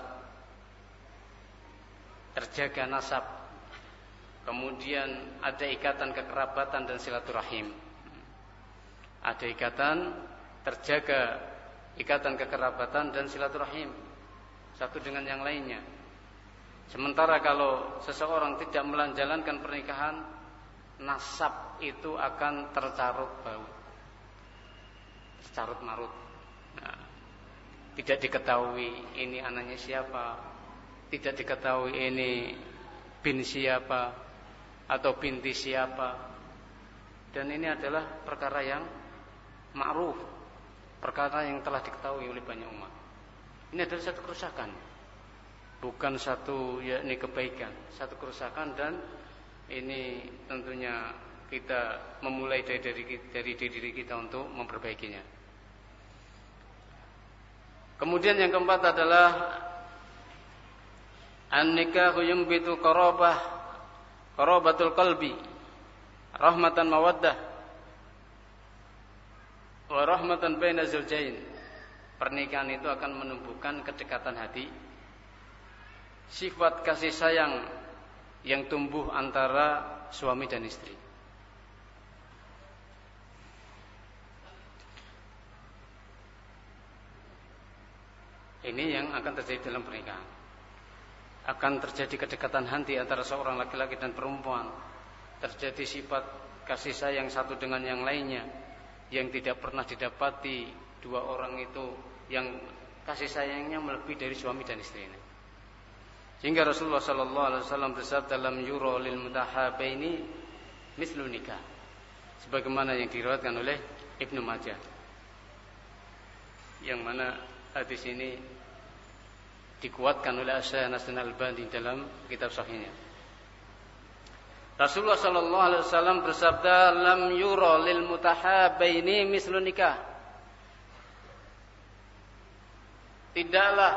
terjaga nasab. Kemudian ada ikatan kekerabatan dan silaturahim. Ada ikatan, terjaga ikatan kekerabatan dan silaturahim satu dengan yang lainnya. Sementara kalau seseorang tidak menjalankan pernikahan, nasab itu akan tercarut bau, tercarut marut. Nah, tidak diketahui ini anaknya siapa, tidak diketahui ini bin siapa atau binti siapa. Dan ini adalah perkara yang ma'ruf, perkara yang telah diketahui oleh banyak umat. Ini adalah satu kerusakan, bukan satu yakni kebaikan, satu kerusakan. Dan ini tentunya kita memulai dari diri kita untuk memperbaikinya. Kemudian yang keempat adalah an-nikahu yumbitu qarabatul qalbi rahmatan mawaddah wa rahmatan baina zawjain. Pernikahan itu akan menumbuhkan kedekatan hati, sifat kasih sayang yang tumbuh antara suami dan istri. Ini yang akan terjadi dalam pernikahan. Akan terjadi kedekatan hati antara seorang laki-laki dan perempuan. Terjadi sifat kasih sayang satu dengan yang lainnya yang tidak pernah didapati dua orang itu, yang kasih sayangnya melebihi dari suami dan istri ini. Sehingga Rasulullah SAW bersabda, dalam yuro lil mutahabaini mislu nikah, sebagaimana yang diriwayatkan oleh Ibnu Majah, yang mana hadis ini dikuatkan oleh Syekh Nasruddin Albani dalam kitab sahihnya. Rasulullah SAW bersabda, lam yuro lil mutahabaini mislu nikah. Tidaklah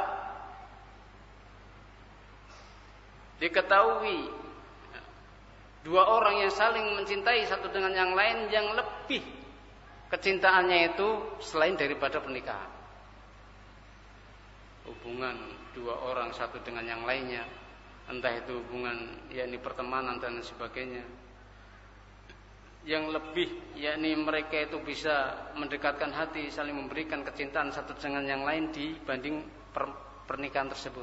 diketahui dua orang yang saling mencintai satu dengan yang lain yang lebih kecintaannya itu selain daripada pernikahan. Hubungan dua orang satu dengan yang lainnya, entah itu hubungan yakni pertemanan dan sebagainya, yang lebih yakni mereka itu bisa mendekatkan hati, saling memberikan kecintaan satu dengan yang lain dibanding pernikahan tersebut.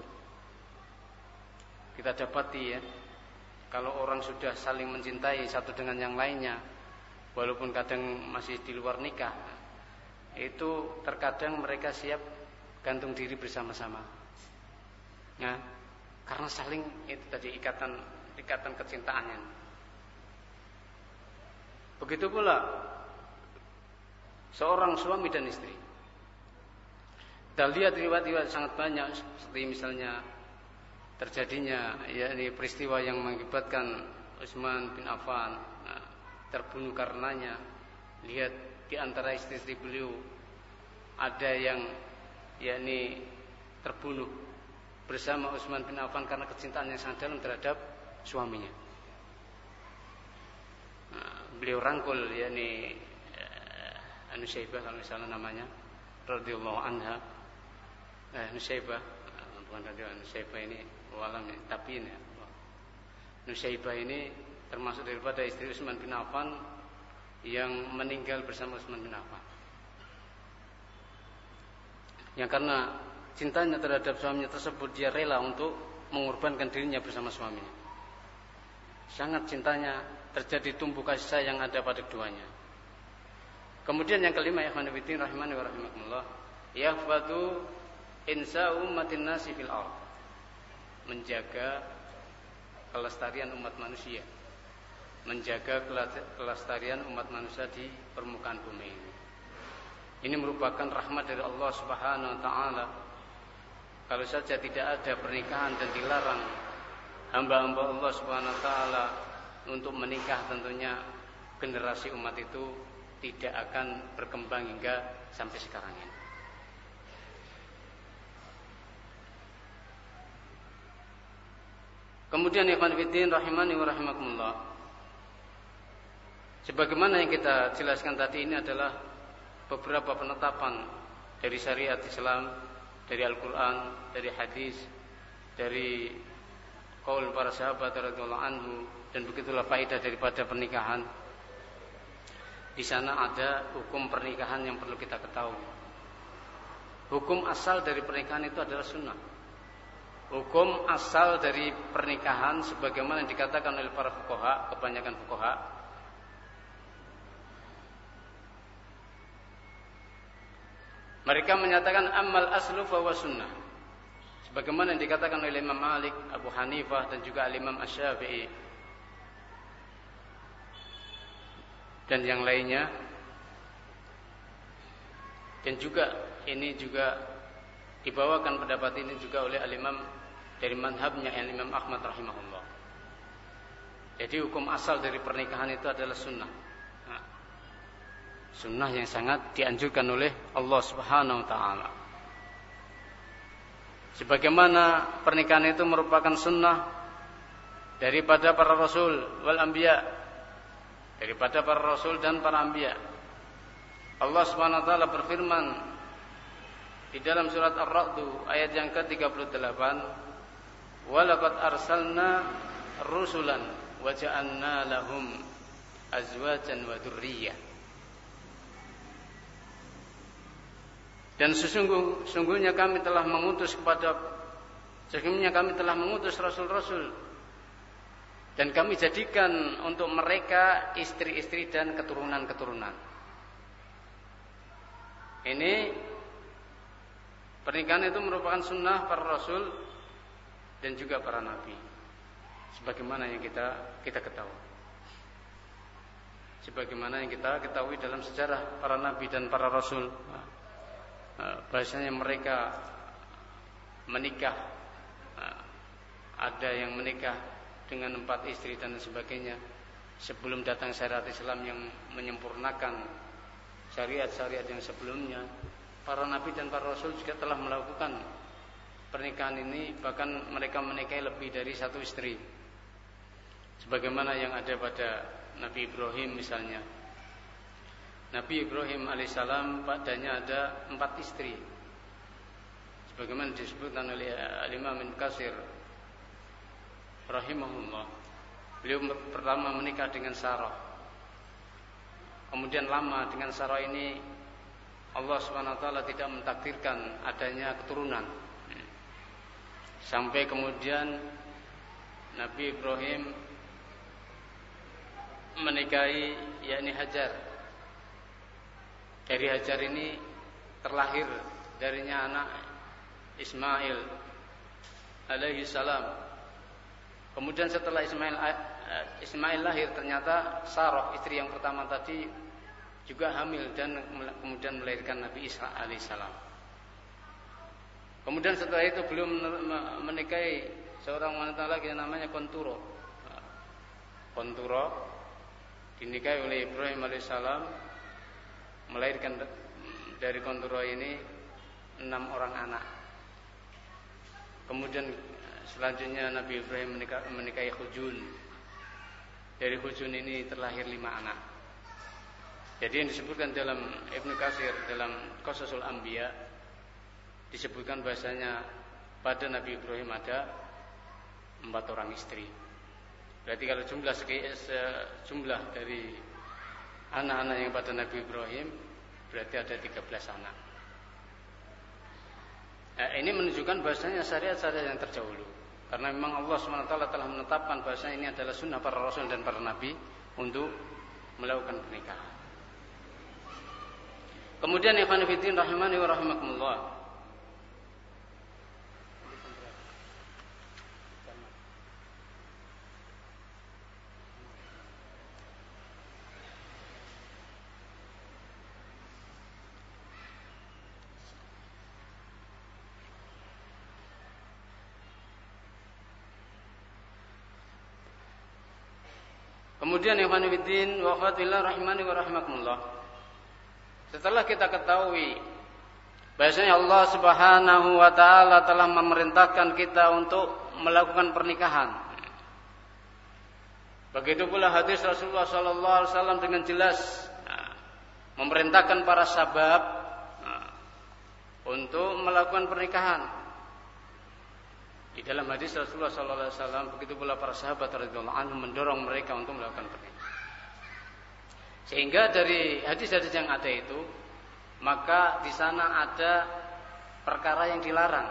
Kita dapati ya, kalau orang sudah saling mencintai satu dengan yang lainnya, walaupun kadang masih di luar nikah, itu terkadang mereka siap gantung diri bersama-sama. Ya, karena saling itu tadi ikatan kecintaannya. Begitu pula seorang suami dan istri. Kita lihat riwayat-riwayat sangat banyak, seperti misalnya terjadinya yakni peristiwa yang mengakibatkan Utsman bin Affan terbunuh karenanya. Lihat di antara istri-istri beliau ada yang yakni terbunuh bersama Utsman bin Affan karena kecintaan yang sangat dalam terhadap suaminya. Beliau rangkul yakni Nusaybah kalau misalnya namanya, radhiyallahu anha. Nusaybah bukan radhiyallahu, Nusaybah ini walam tapi ini Nusaybah ini termasuk daripada istri Utsman bin Affan yang meninggal bersama Utsman bin Affan. Yang karena cintanya terhadap suaminya tersebut, dia rela untuk mengorbankan dirinya bersama suaminya. Sangat cintanya, terjadi tumbuh kasih sayang ada pada keduanya. Kemudian yang kelima, ya ikhwan fillah rahimani wa rahimakumullah, yahfadu insa ummatin nasi fil ardh, menjaga kelestarian umat manusia, menjaga kelestarian umat manusia di permukaan bumi ini. Ini merupakan rahmat dari Allah Subhanahu wa taala. Kalau saja tidak ada pernikahan dan dilarang hamba-hamba Allah Subhanahu wa taala untuk menikah, tentunya generasi umat itu tidak akan berkembang hingga sampai sekarang ini. Kemudian ikhwan fillah rahimani wa rahimakumullah, sebagaimana yang kita jelaskan tadi, ini adalah beberapa penetapan dari syariat Islam, dari Al-Quran, dari hadis, dari qaul para sahabat radhiyallahu anhu, dan begitulah faedah daripada pernikahan. Di sana ada hukum pernikahan yang perlu kita ketahui. Hukum asal dari pernikahan itu adalah sunnah. Hukum asal dari pernikahan sebagaimana yang dikatakan oleh para fuqaha, kebanyakan fuqaha, mereka menyatakan amal aslu fa huwa sunnah, sebagaimana yang dikatakan oleh Imam Malik, Abu Hanifah, dan juga Imam Asy-Syafi'i dan yang lainnya. Dan juga ini juga dibawakan pendapat ini juga oleh al-Imam dari madhabnya Imam Ahmad rahimahullah. Jadi hukum asal dari pernikahan itu adalah sunnah. Sunnah yang sangat dianjurkan oleh Allah Subhanahu wa ta'ala. Sebagaimana pernikahan itu merupakan sunnah daripada para rasul wal anbiya, daripada para rasul dan para anbiya. Allah Subhanahu wa ta'ala berfirman di dalam surat Ar-Ra'd ayat yang ke-38, "Wa laqad arsalna rusulan wa ja'alna lahum azwajan wa dzurriyyah." Dan sesungguhnya kami telah mengutus rasul-rasul, dan kami jadikan untuk mereka istri-istri dan keturunan-keturunan. Ini pernikahan itu merupakan sunnah para rasul dan juga para nabi, sebagaimana yang kita ketahui. Sebagaimana yang kita ketahui dalam sejarah para nabi dan para rasul, bahasanya mereka menikah, ada yang menikah dengan 4 istri dan sebagainya. Sebelum datang syariat Islam yang menyempurnakan syariat-syariat yang sebelumnya, para nabi dan para rasul juga telah melakukan pernikahan ini. Bahkan mereka menikahi lebih dari 1 istri, sebagaimana yang ada pada Nabi Ibrahim misalnya. Nabi Ibrahim alaihissalam padanya ada 4 istri, sebagaimana disebutkan oleh Imam Ibnu Katsir rahimahullah. Beliau pertama menikah dengan Sarah, kemudian lama dengan Sarah ini Allah Subhanahu wa ta'ala tidak mentakdirkan adanya keturunan, sampai kemudian Nabi Ibrahim menikahi yakni Hajar. Dari Hajar ini terlahir darinya anak Ismail alaihi salam. Kemudian setelah Ismail lahir, ternyata Sarah, istri yang pertama tadi, juga hamil dan kemudian melahirkan Nabi Isa alaihi salam. Kemudian setelah itu beliau menikahi seorang wanita lagi yang namanya Konturo. Konturo dinikahi oleh Ibrahim alaihi salam, melahirkan dari Konturo ini 6 orang anak. Kemudian selanjutnya Nabi Ibrahim menikahi Hujun. Dari Hujun ini terlahir 5 anak. Jadi yang disebutkan dalam Ibnu Katsir dalam Qasasul Anbiya, disebutkan bahasanya pada Nabi Ibrahim ada 4 orang istri. Berarti kalau jumlah dari anak-anak yang pada Nabi Ibrahim berarti ada 13 anak. Ini menunjukkan bahasanya syariat-syariat yang terdahulu, karena memang Allah SWT telah menetapkan bahasanya ini adalah sunnah para rasul dan para nabi untuk melakukan pernikahan. Kemudian ikhwan fillah rahimani wa rahimakumullah, kemudian ikhwan fillah wa akhwat fillah rahimani wa rahimakumullah, Setelah kita ketahui bahwasanya Allah Subhanahu wa taala telah memerintahkan kita untuk melakukan pernikahan. Begitu pula hadis Rasulullah sallallahu alaihi wasallam dengan jelas memerintahkan para sahabat untuk melakukan pernikahan. Di dalam hadis Rasulullah sallallahu alaihi wasallam begitu pula para sahabat radhiyallahu anhum mendorong mereka untuk melakukan pernikahan. Sehingga dari hadis-hadis yang ada itu, maka di sana ada perkara yang dilarang,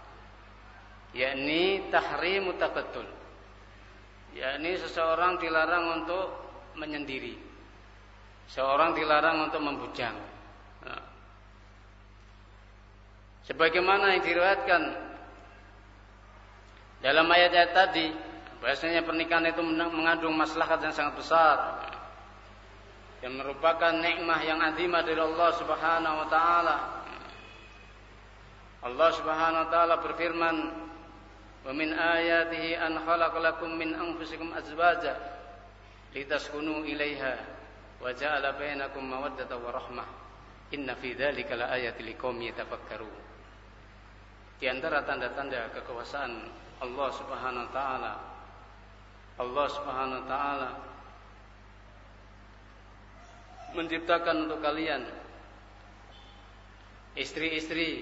yakni tahrimu tabattul, yakni seseorang dilarang untuk menyendiri, seorang dilarang untuk membujang. Sebagaimana yang diriwayatkan dalam ayat-ayat tadi, bahasanya pernikahan itu mengandung maslahat yang sangat besar, yang merupakan nikmah yang azimah dari Allah Subhanahu wa taala. Allah Subhanahu wa taala berfirman, "Wa min ayatihi an khalaqalakum min anfusikum azwaja litaskunu ilaiha wa ja'ala bainakum mawaddatan wa rahmah. Inna fi dzalika laayatil liqaumin yatafakkarun." Di antara tanda-tanda kekuasaan Allah Subhanahu wa taala, Allah Subhanahu wa taala menciptakan untuk kalian istri-istri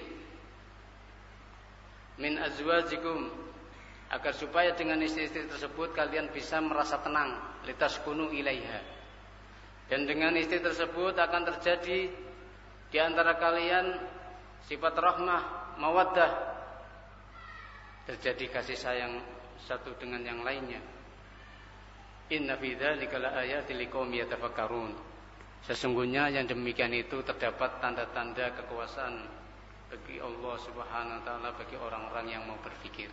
min azwajikum, agar supaya dengan istri-istri tersebut kalian bisa merasa tenang, litaskunu ilaiha, dan dengan istri tersebut akan terjadi di antara kalian sifat rahmah, mawaddah, terjadi kasih sayang satu dengan yang lainnya. Inna fi dzalika laayatil liqaumin yatafakkarun. Sesungguhnya yang demikian itu terdapat tanda-tanda kekuasaan bagi Allah Subhanahu wa taala, bagi orang-orang yang mau berpikir.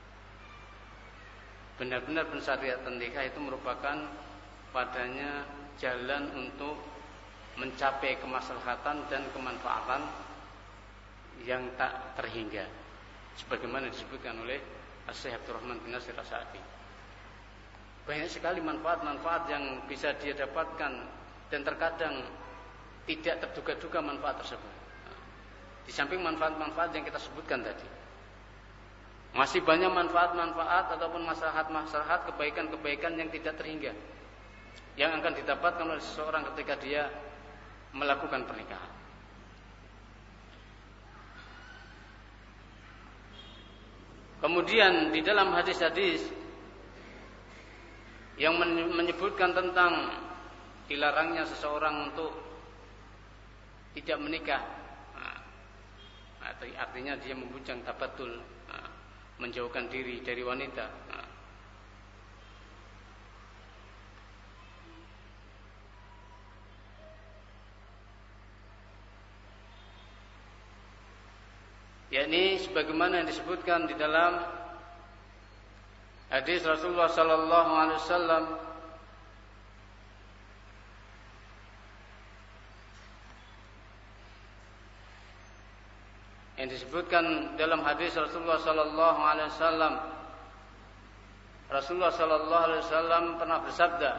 Benar-benar pensyariatan nikah itu merupakan padanya jalan untuk mencapai kemaslahatan dan kemanfaatan yang tak terhingga, sebagaimana disebutkan oleh Syekh Abdurrahman bin Nasir As-Sa'di. Banyak sekali manfaat-manfaat yang bisa dia dapatkan, dan terkadang tidak terduga-duga manfaat tersebut. Di samping manfaat-manfaat yang kita sebutkan tadi, masih banyak manfaat-manfaat ataupun maslahat-maslahat, kebaikan-kebaikan yang tidak terhingga, yang akan didapatkan oleh seseorang ketika dia melakukan pernikahan. Kemudian di dalam hadis-hadis yang menyebutkan tentang dilarangnya seseorang untuk tidak menikah, artinya dia membujang tabatul, menjauhkan diri dari wanita. Yakni sebagaimana yang disebutkan di dalam hadis Rasulullah sallallahu alaihi wasallam, yang disebutkan dalam hadis Rasulullah sallallahu alaihi wasallam, Rasulullah sallallahu alaihi wasallam pernah bersabda,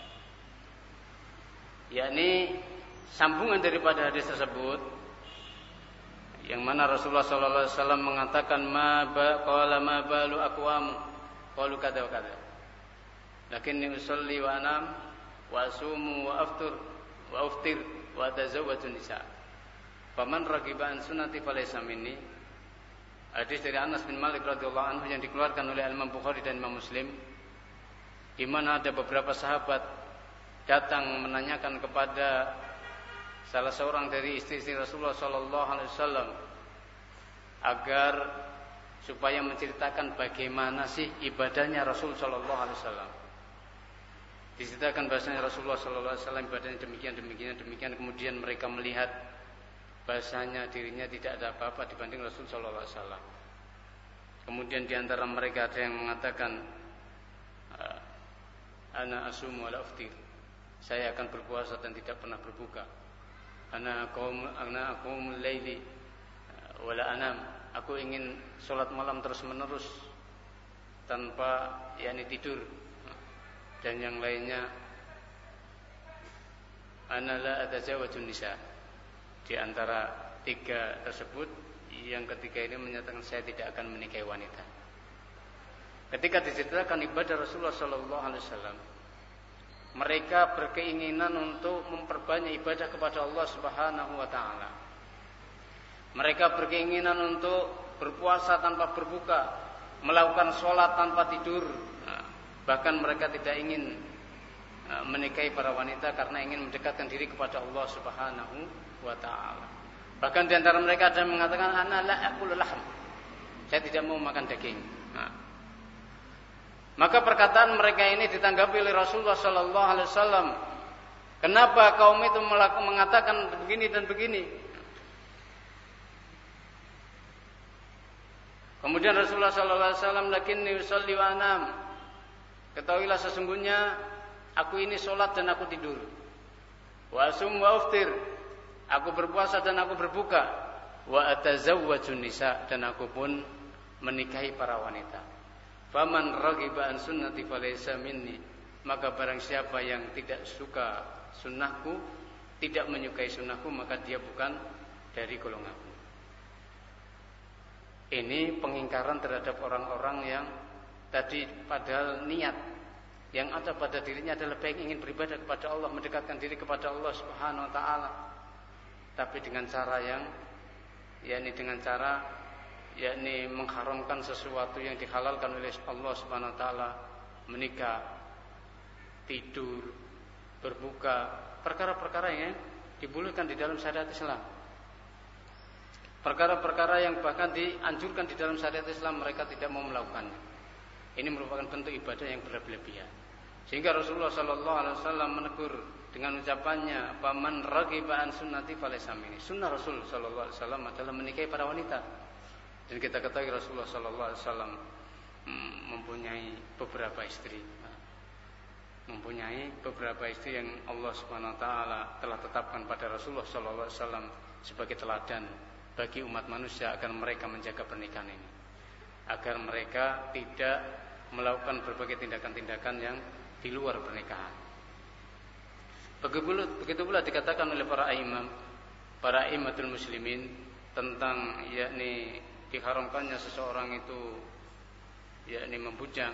yakni sambungan daripada hadis tersebut, yang mana Rasulullah sallallahu alaihi wasallam mengatakan ma balu aqwam qalu kadza wa kadza, lakinni usolli wa anam wa asumu wa aftir wa atazawwaju nisa. Faman ragiba an sunnati falaysa minni. Hadis dari Anas bin Malik radhiyallahu anhu yang dikeluarkan oleh Imam Bukhari dan Imam Muslim, di mana ada beberapa sahabat datang menanyakan kepada salah seorang dari istri-istri Rasulullah sallallahu alaihi wasallam agar supaya menceritakan bagaimana sih ibadahnya Rasul sallallahu alaihi wasallam. Diceritakan bahasanya Rasulullah sallallahu alaihi wasallam ibadahnya demikian, kemudian mereka melihat bahasanya dirinya tidak ada apa-apa dibanding Rasul sallallahu alaihi wasallam. Kemudian di antara mereka ada yang mengatakan, ana asumu wa la aftir, saya akan berpuasa dan tidak pernah berbuka. Ana aqumul laili wa la anam, aku ingin salat malam terus-menerus tanpa tidur. Dan yang lainnya, ana la atazawwajun nisa, Di antara tiga tersebut, yang ketiga ini menyatakan saya tidak akan menikahi wanita. Ketika diceritakan ibadah Rasulullah sallallahu alaihi wasallam, mereka berkeinginan untuk memperbanyak ibadah kepada Allah Subhanahu wa taala. Mereka berkeinginan untuk berpuasa tanpa berbuka, melakukan sholat tanpa tidur. Bahkan mereka tidak ingin menikahi para wanita karena ingin mendekatkan diri kepada Allah Subhanahu wa taala. Bahkan di antara mereka ada yang mengatakan ana la aqulu lahm. Saya tidak mau makan daging. Maka perkataan mereka ini ditanggapi oleh Rasulullah sallallahu alaihi wasallam. Kenapa kaum itu mengatakan begini dan begini? Kemudian Rasulullah sallallahu alaihi wasallam lakinni usolli wa anam. Ketahuilah sesungguhnya aku ini sholat dan aku tidur. Wa asum wa uftir. Aku berpuasa dan aku berbuka. Wa atazawwajun nisa, dan aku pun menikahi para wanita. Faman raghiba an sunnati falaysa minni. Maka barang siapa yang tidak suka sunnahku, tidak menyukai sunnahku, maka dia bukan dari golonganku. Ini pengingkaran terhadap orang-orang yang tadi padahal niat yang ada pada dirinya adalah baik ingin beribadah kepada Allah, mendekatkan diri kepada Allah Subhanahu wa taala. Tapi dengan cara yang yakni mengharamkan sesuatu yang dihalalkan oleh Allah Subhanahu wa taala, menikah, tidur, berbuka, perkara-perkara yang dibolehkan di dalam syariat Islam. Perkara-perkara yang bahkan dianjurkan di dalam syariat Islam, mereka tidak mau melakukannya. Ini merupakan bentuk ibadah yang berlebihan. Sehingga Rasulullah sallallahu alaihi wasallam menegur dengan ucapannya, "Faman raghiba an sunnati falaysa minni." Sunnah Rasul sallallahu alaihi wasallam adalah menikahi para wanita. Dan kita ketahui Rasulullah sallallahu alaihi wasallam mempunyai beberapa istri. Mempunyai beberapa istri yang Allah Subhanahu wa taala telah tetapkan pada Rasulullah sallallahu alaihi wasallam sebagai teladan bagi umat manusia agar mereka menjaga pernikahan ini, agar mereka tidak melakukan berbagai tindakan-tindakan yang di luar pernikahan. Begitu pula dikatakan oleh para imamatul muslimin tentang yakni diharamkannya seseorang itu yakni membujang.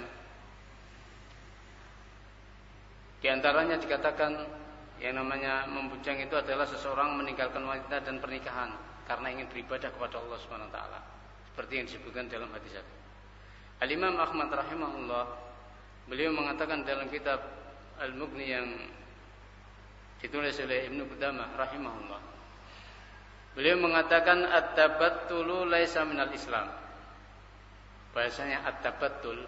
Di antaranya dikatakan yang namanya membujang itu adalah seseorang meninggalkan wanita dan pernikahan karena ingin beribadah kepada Allah Subhanahu wa taala, seperti yang disebutkan dalam hadis tadi. Al-Imam Ahmad rahimahullah, beliau mengatakan dalam kitab Al-Mughni yang ditulis oleh Ibnu Qudamah rahimahullah, beliau mengatakan at-tabattulu laisa minal Islam. Bahasanya at-tabattul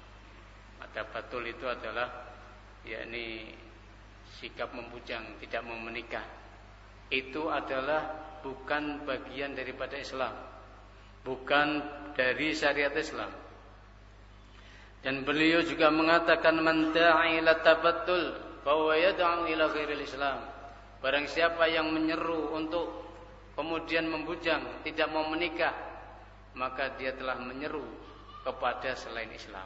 itu adalah yakni sikap membujang, tidak mau menikah. Itu adalah bukan bagian daripada Islam, bukan dari syariat Islam. Dan beliau juga mengatakan man da'a ila tabattul fa huwa yad'u ila ghairil Islam. Barang siapa yang menyeru untuk kemudian membujang, tidak mau menikah, maka dia telah menyeru kepada selain Islam.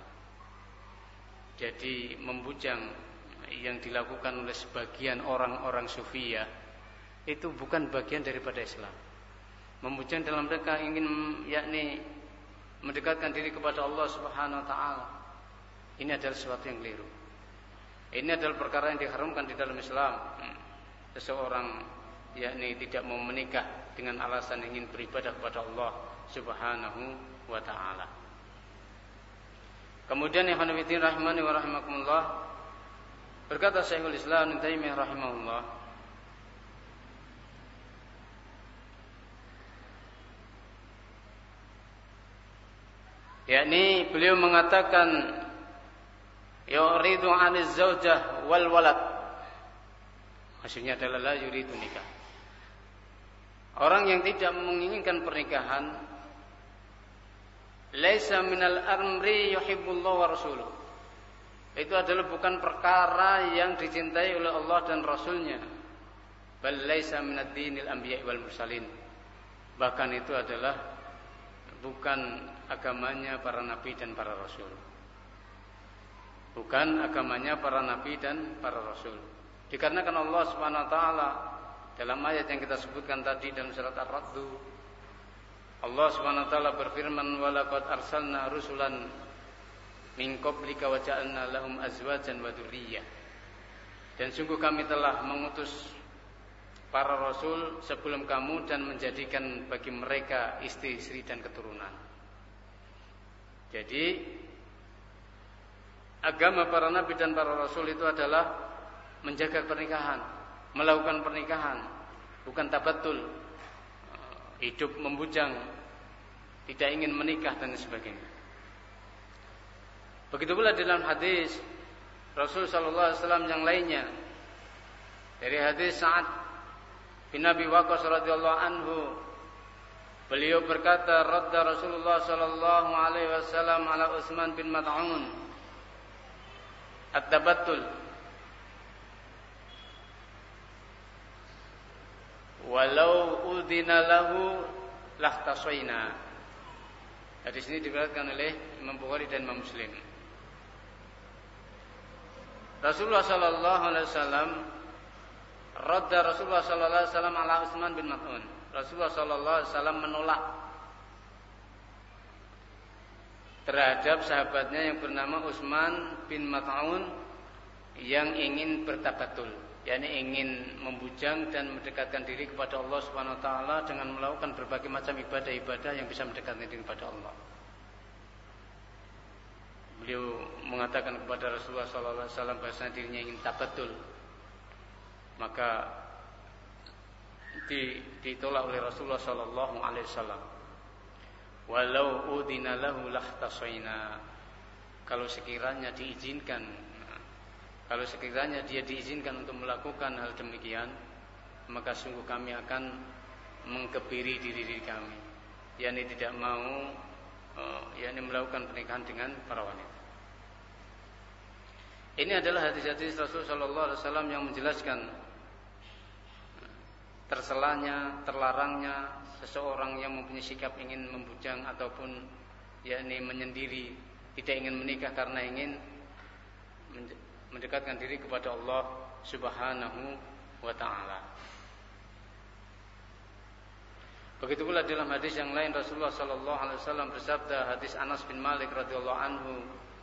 Jadi membujang yang dilakukan oleh sebagian orang-orang sufiyah itu bukan bagian daripada Islam. Membujang dalam mereka ingin yakni mendekatkan diri kepada Allah Subhanahu wa taala. Ini adalah sesuatu yang keliru. Ini adalah perkara yang diharamkan di dalam Islam. Seseorang yakni tidak mau menikah dengan alasan ingin beribadah kepada Allah Subhanahu wa taala. Kemudian ya khonifidin rahimani wa rahimakumullah, berkata Syekhul Islam Ibnu Taimiyah rahimahullah, yakni beliau mengatakan yuridu 'aniz zaujah wal walad. Maksudnya adalah la yuridu nikah. Orang yang tidak menginginkan pernikahan, laisa minal amri yuhibbullahu wa rasuluh. Itu adalah bukan perkara yang dicintai oleh Allah dan Rasulnya. Bal laisa minad dinil anbiya wal mursalin. Bahkan itu adalah bukan agamanya para nabi dan para rasul. Bukan agamanya para nabi dan para rasul. Dikarenakan Allah Subhanahu wa taala Dalam ayat yang kita sebutkan tadi dalam surat Ar-Ra'd, Allah Subhanahu wa taala berfirman, "Wa laqad arsalna rusulan min qablika wa ja'alna lahum azwajan wa dzurriyyah." Dan sungguh kami telah mengutus para rasul sebelum kamu dan menjadikan bagi mereka istri-istri dan keturunan. Jadi agama para nabi dan para rasul itu adalah menjaga pernikahan, melakukan pernikahan, bukan tabattul, hidup membujang, tidak ingin menikah dan sebagainya. Begitu pula dalam hadis Rasul sallallahu alaihi wasallam yang lainnya, dari hadis Sa'ad bin Abi Waqqas radhiyallahu anhu, beliau berkata, radda Rasulullah sallallahu alaihi wasallam ala Utsman bin Mad'un at-tabattul walau udhina lahu lahtasaina. Hadis ini diriwayatkan oleh Imam Bukhari dan Imam Muslim. Rasulullah sallallahu alaihi wasallam radda Rasulullah sallallahu alaihi wasallam ala Utsman bin Mad'un. Rasulullah sallallahu alaihi wasallam menolak terhadap sahabatnya yang bernama Utsman bin Mad'un yang ingin bertabattul, yakni ingin membujang dan mendekatkan diri kepada Allah Subhanahu wa taala dengan melakukan berbagai macam ibadah-ibadah yang bisa mendekatkan diri kepada Allah. Beliau mengatakan kepada Rasulullah sallallahu alaihi wasallam bahwa dirinya ingin tabattul. Maka ditolak oleh Rasulullah sallallahu alaihi wasallam. Walau udina lahu lahtasaina. Kalau sekiranya dia diizinkan untuk melakukan hal demikian, maka sungguh kami akan mengkebiri diri kami, yakni tidak mau yakni melakukan pernikahan dengan para wanita. Ini adalah hadis-hadis Rasul sallallahu alaihi wasallam yang menjelaskan terselanya, terlarangnya seseorang yang mempunyai sikap ingin membujang ataupun yakni menyendiri, tidak ingin menikah karena ingin mendekatkan diri kepada Allah Subhanahu wa taala. Begitu pula dalam hadis yang lain Rasulullah sallallahu alaihi wasallam bersabda, hadis Anas bin Malik radhiyallahu anhu,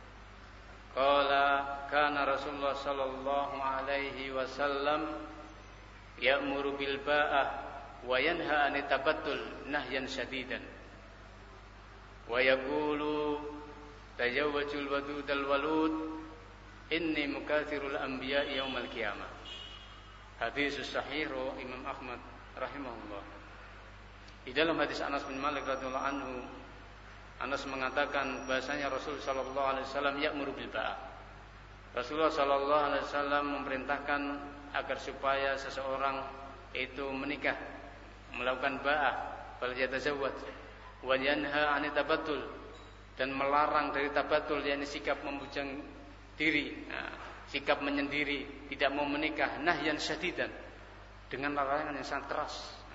qala kana Rasulullah sallallahu alaihi wasallam ya'muru bil ba'ah wa yanha 'anit tabattul nahyan shadidan wa yaqulu tajawwajul wadudal walud inni mukatsirul anbiya yaumal qiyamah. Hadis sahih Imam Ahmad rahimahullah. Di dalam hadis Anas bin Malik radhiyallahu anhu, Anas mengatakan bahasanya Rasul sallallahu alaihi wasallam ya'muru bil ba'ah. Rasulullah sallallahu alaihi wasallam memerintahkan agar supaya seseorang itu menikah, melakukan ba'ah, bal yatazawwaj, wa yanha 'anit tabattul, dan melarang dari tabattul, yakni sikap membujang diri, sikap menyendiri, tidak mau menikah, nahyan syadidan, dengan larangan yang sangat keras.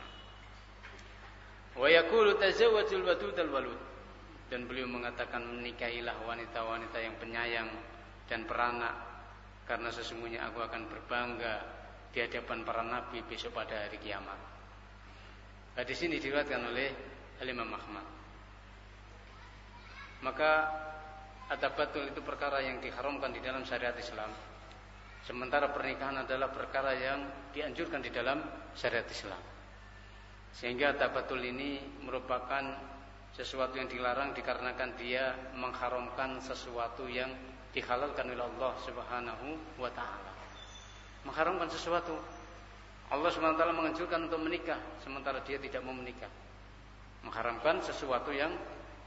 Wa yaqulu tazawwajul wadudal walud, dan beliau mengatakan menikahilah wanita-wanita yang penyayang dan beranak, karena sesungguhnya aku akan berbangga di hadapan para nabi besok pada hari kiamat. Hadis ini diriwayatkan oleh Imam Ahmad. Maka at-tabattul itu perkara yang diharamkan di dalam syariat Islam, sementara pernikahan adalah perkara yang dianjurkan di dalam syariat Islam. Sehingga tabattul ini merupakan sesuatu yang dilarang dikarenakan dia mengharamkan sesuatu yang dihalalkan oleh Allah Subhanahu wa taala. Mengharamkan sesuatu. Allah Subhanahu wa taala menganjurkan untuk menikah sementara dia tidak mau menikah. Mengharamkan sesuatu yang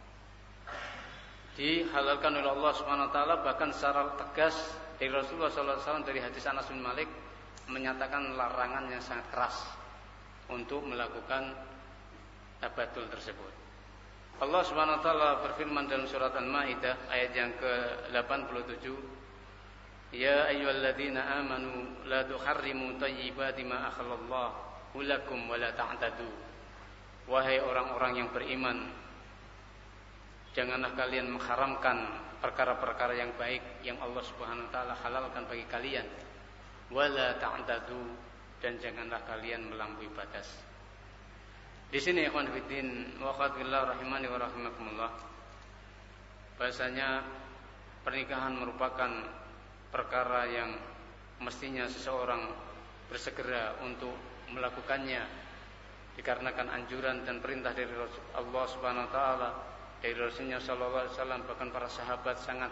dihalalkan oleh Allah Subhanahu wa taala, bahkan secara tegas dari Rasulullah sallallahu alaihi wasallam dari hadis Anas bin Malik menyatakan larangan yang sangat keras untuk melakukan tabattul tersebut. Allah Subhanahu wa taala berfirman dalam surat Al-Maidah ayat yang ke-87, ya ayyuhalladzina amanu la tuharrimu thayyibati ma akhalallahu lakum wa la ta'tadu. Wahai orang-orang yang beriman, janganlah kalian mengharamkan perkara-perkara yang baik yang Allah Subhanahu wa taala halalkan bagi kalian. Wala ta'tadu, dan janganlah kalian melampaui batas. Di sini ikhwan fillah wa akhwat rahimani wa rahimakumullah, bahasanya pernikahan merupakan perkara yang mestinya seseorang bersegera untuk melakukannya, dikarenakan anjuran dan perintah dari Allah Subhanahu wa taala, dari Rasulnya sallallahu alaihi wasallam, bahkan para sahabat sangat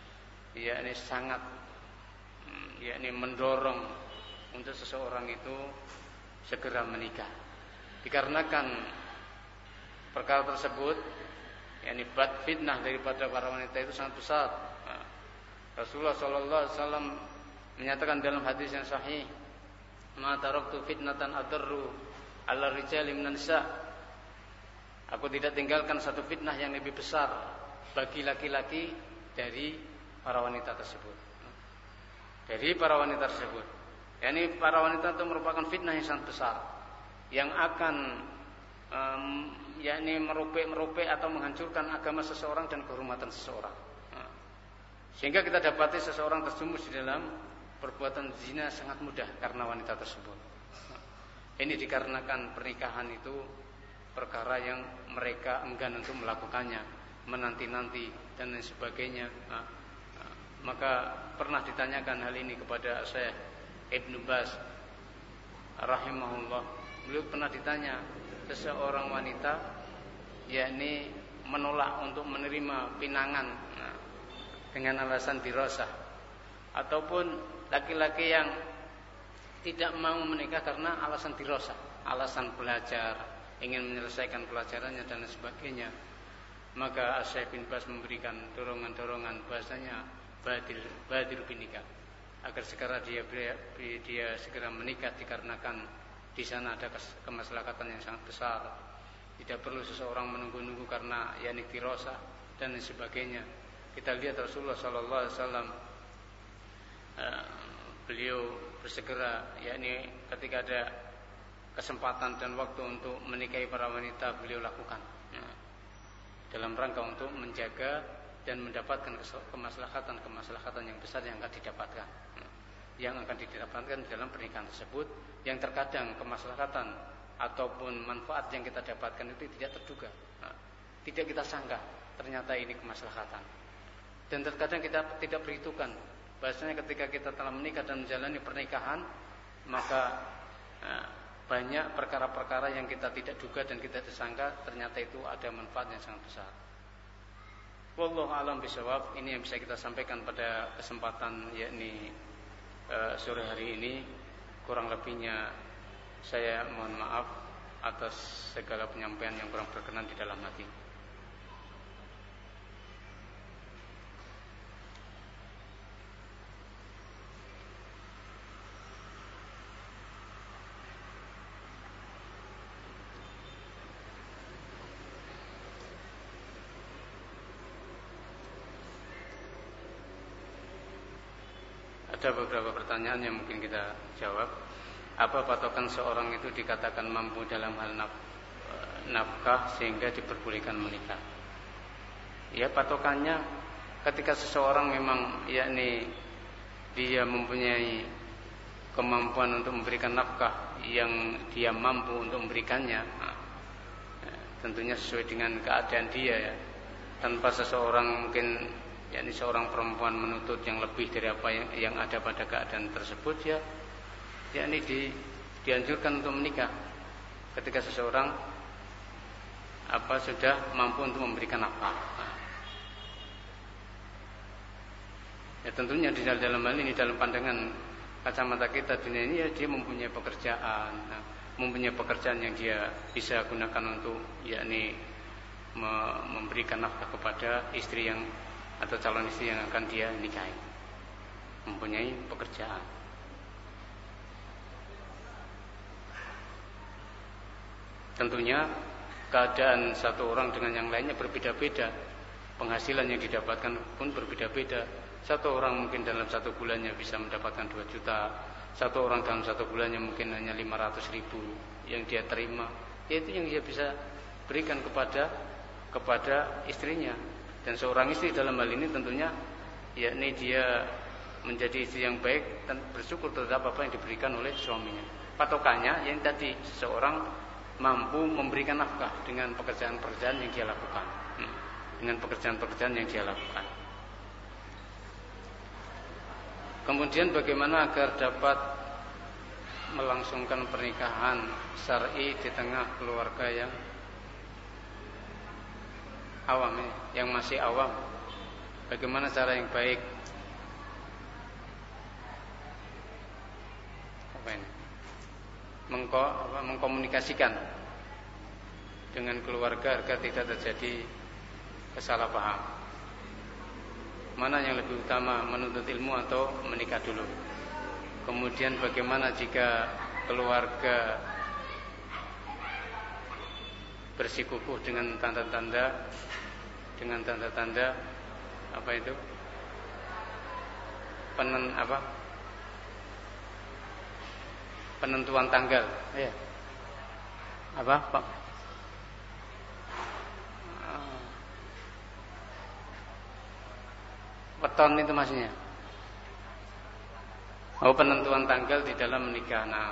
mendorong untuk seseorang itu segera menikah. Dikarenakan perkara tersebut, fitnah daripada para wanita itu sangat besar. Rasulullah sallallahu alaihi wasallam menyatakan dalam hadis yang sahih, "Ma taraktu fitnatan adarru 'ala rijali minan nisa." Aku tidak tinggalkan satu fitnah yang lebih besar bagi laki-laki dari para wanita tersebut. Dari para wanita tersebut. Para wanita itu merupakan fitnah yang sangat besar, yang akan merobek atau menghancurkan agama seseorang dan kehormatan seseorang. Sehingga kita dapati seseorang terjumus di dalam perbuatan zina sangat mudah karena wanita tersebut. Ini dikarenakan pernikahan itu perkara yang mereka enggan untuk melakukannya, menanti-nanti dan lain sebagainya. Maka pernah ditanyakan hal ini kepada Syekh Ibnu Baz rahimahullah. Beliau pernah ditanya, seseorang wanita menolak untuk menerima pinangan dengan alasan dirasah, ataupun laki-laki yang tidak mau menikah karena alasan dirasah, alasan belajar, ingin menyelesaikan pelajarannya dan sebagainya. Maka Syekh bin Baz memberikan dorongan-dorongan bahasanya badir binikah, agar segera dia segera menikah, dikarenakan di sana ada kemaslahatan yang sangat besar. Tidak perlu seseorang menunggu-nunggu karena dirasa dan lain sebagainya. Kita lihat Rasulullah sallallahu alaihi wasallam, beliau bersegera ketika ada kesempatan dan waktu untuk menikahi para wanita, beliau lakukan dalam rangka untuk menjaga dan mendapatkan kemaslahatan yang besar yang akan didapatkan dalam pernikahan tersebut, yang terkadang kemaslahatan ataupun manfaat yang kita dapatkan itu tidak terduga, tidak kita sangka ternyata ini kemaslahatan, dan terkadang kita tidak perhitungkan bahasanya ketika kita telah menikah dan menjalani pernikahan, maka banyak perkara-perkara yang kita tidak duga dan kita disangka ternyata itu ada manfaat yang sangat besar. Wallahu a'lam bishawab. Ini yang bisa kita sampaikan pada kesempatan sore hari ini. Kurang lebihnya saya mohon maaf atas segala penyampaian yang kurang berkenan di dalam hati. Ada beberapa pertanyaan yang mungkin kita jawab. Apa patokan seorang itu dikatakan mampu dalam hal nafkah sehingga diperbolehkan menikah? Ya, patokannya ketika seseorang memang dia mempunyai kemampuan untuk memberikan nafkah yang dia mampu untuk memberikannya, tentunya sesuai dengan keadaan dia, tanpa seseorang mungkin seorang perempuan menuntut yang lebih dari apa yang ada pada keadaan tersebut, dianjurkan untuk menikah ketika seseorang sudah mampu untuk memberikan nafkah. Tentunya di dalam hal ini, dalam pandangan kacamata kita dunia ini, dia mempunyai pekerjaan yang dia bisa gunakan untuk memberikan nafkah kepada istri atau calon istri yang akan dia nikahi, mempunyai pekerjaan. Tentunya keadaan satu orang dengan yang lainnya berbeda-beda, penghasilan yang didapatkan pun berbeda-beda. Satu orang mungkin dalam satu bulannya bisa mendapatkan 2 juta, satu orang dalam satu bulannya mungkin hanya 500.000 yang dia terima, yaitu yang dia bisa berikan kepada istrinya. Dan seorang istri dalam hal ini tentunya dia menjadi istri yang baik dan bersyukur terhadap apa yang diberikan oleh suaminya. patokannya yang tadi seseorang mampu memberikan nafkah dengan pekerjaan-pekerjaan yang dia lakukan, dengan pekerjaan-pekerjaan yang dia lakukan. Kemudian bagaimana agar dapat melangsungkan pernikahan syar'i di tengah keluarga yang awam, yang masih awam? Bagaimana cara yang baik? Apa ini? Mengkomunikasikan dengan keluarga agar tidak terjadi kesalahpaham. Mana yang lebih utama, menuntut ilmu atau menikah dulu? Kemudian bagaimana jika keluarga bersikukuh dengan tanda-tanda apa itu? Penentuan tanggal. Ya. Apa, Pak? Weton itu maksudnya. Oh, penentuan tanggal di dalam menikah. Nah,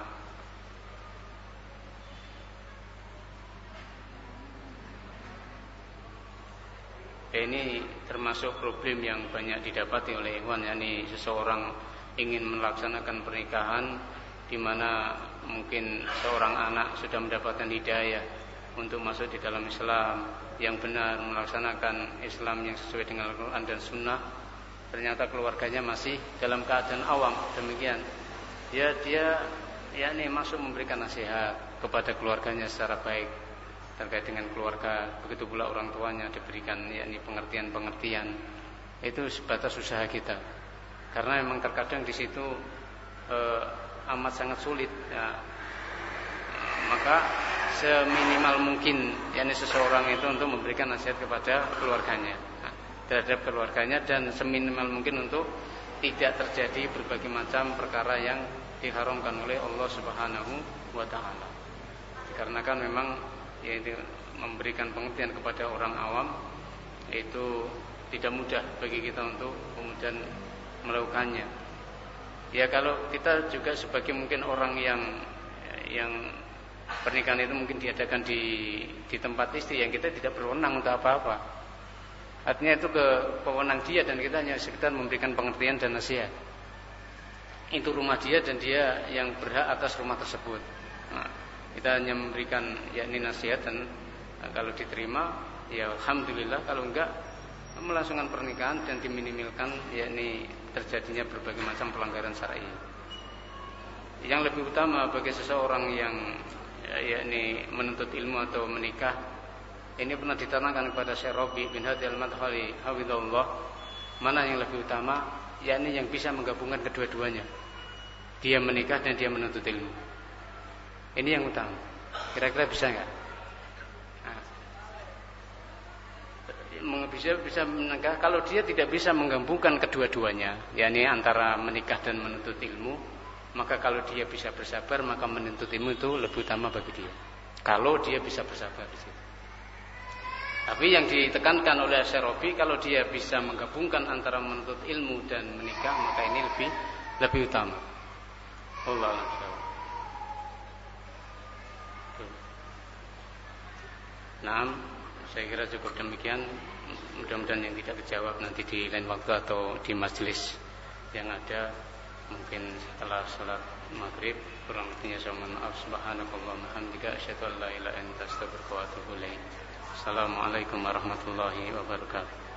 ini termasuk problem yang banyak didapati oleh ikhwan, yakni seseorang ingin melaksanakan pernikahan di mana mungkin seorang anak sudah mendapatkan hidayah untuk masuk di dalam Islam yang benar, melaksanakan Islam yang sesuai dengan Al-Quran dan Sunnah. Ternyata keluarganya masih dalam keadaan awam, demikian. Dia yakni masuk memberikan nasihat kepada keluarganya secara baik terkait dengan keluarga, begitu pula orang tuanya diberikan yakni pengertian-pengertian. Itu sebatas usaha kita, karena memang terkadang di situ amat sangat sulit ya. Maka seminimal mungkin yakni seseorang itu untuk memberikan nasihat kepada keluarganya, terhadap keluarganya, dan seminimal mungkin untuk tidak terjadi berbagai macam perkara yang diharamkan oleh Allah Subhanahu wa taala. Dikarenakan memang yaitu memberikan pengertian kepada orang awam itu tidak mudah bagi kita untuk kemudian melakukannya. Ya, kalau kita juga sebagai mungkin orang yang pernikahan itu mungkin diadakan di tempat istri yang kita tidak berwenang untuk apa-apa. Artinya itu kewenangan dia dan kita hanya sekedar memberikan pengertian dan nasihat. Itu rumah dia dan dia yang berhak atas rumah tersebut. Nah, kita hanya memberikan yakni nasihat, dan kalau diterima ya alhamdulillah, kalau enggak melangsungkan pernikahan dan diminimalkan yakni terjadinya berbagai macam pelanggaran syar'i. Yang lebih utama bagi seseorang yang yakni menuntut ilmu atau menikah, ini pernah ditanyakan kepada Syekh Rabi bin Hadi Al-Madkhali hafizahullah, mana yang lebih utama, yakni yang bisa menggabungkan kedua-duanya, dia menikah dan dia menuntut ilmu. Ini yang utama. Kira-kira bisa enggak? Bisa menikah. Kalau dia tidak bisa menggabungkan kedua-duanya, yakni antara menikah dan menuntut ilmu, maka kalau dia bisa bersabar, maka menuntut ilmu itu lebih utama bagi dia. Kalau dia bisa bersabar di situ. Tapi yang ditekankan oleh Syekh Rabi, kalau dia bisa menggabungkan antara menuntut ilmu dan menikah, maka ini lebih utama. Wallahu a'lam. Nah, saya kira cukup demikian. Mudah-mudahan yang tidak terjawab nanti di lain waktu atau di majelis yang ada, mungkin setelah salat maghrib. Kurang lebihnya saya mohon maaf. Subhanakallahumma hamdika asyhadu an la ilaha illa anta astaghfiruka wa atubu ilaik. Assalamualaikum warahmatullahi wabarakatuh.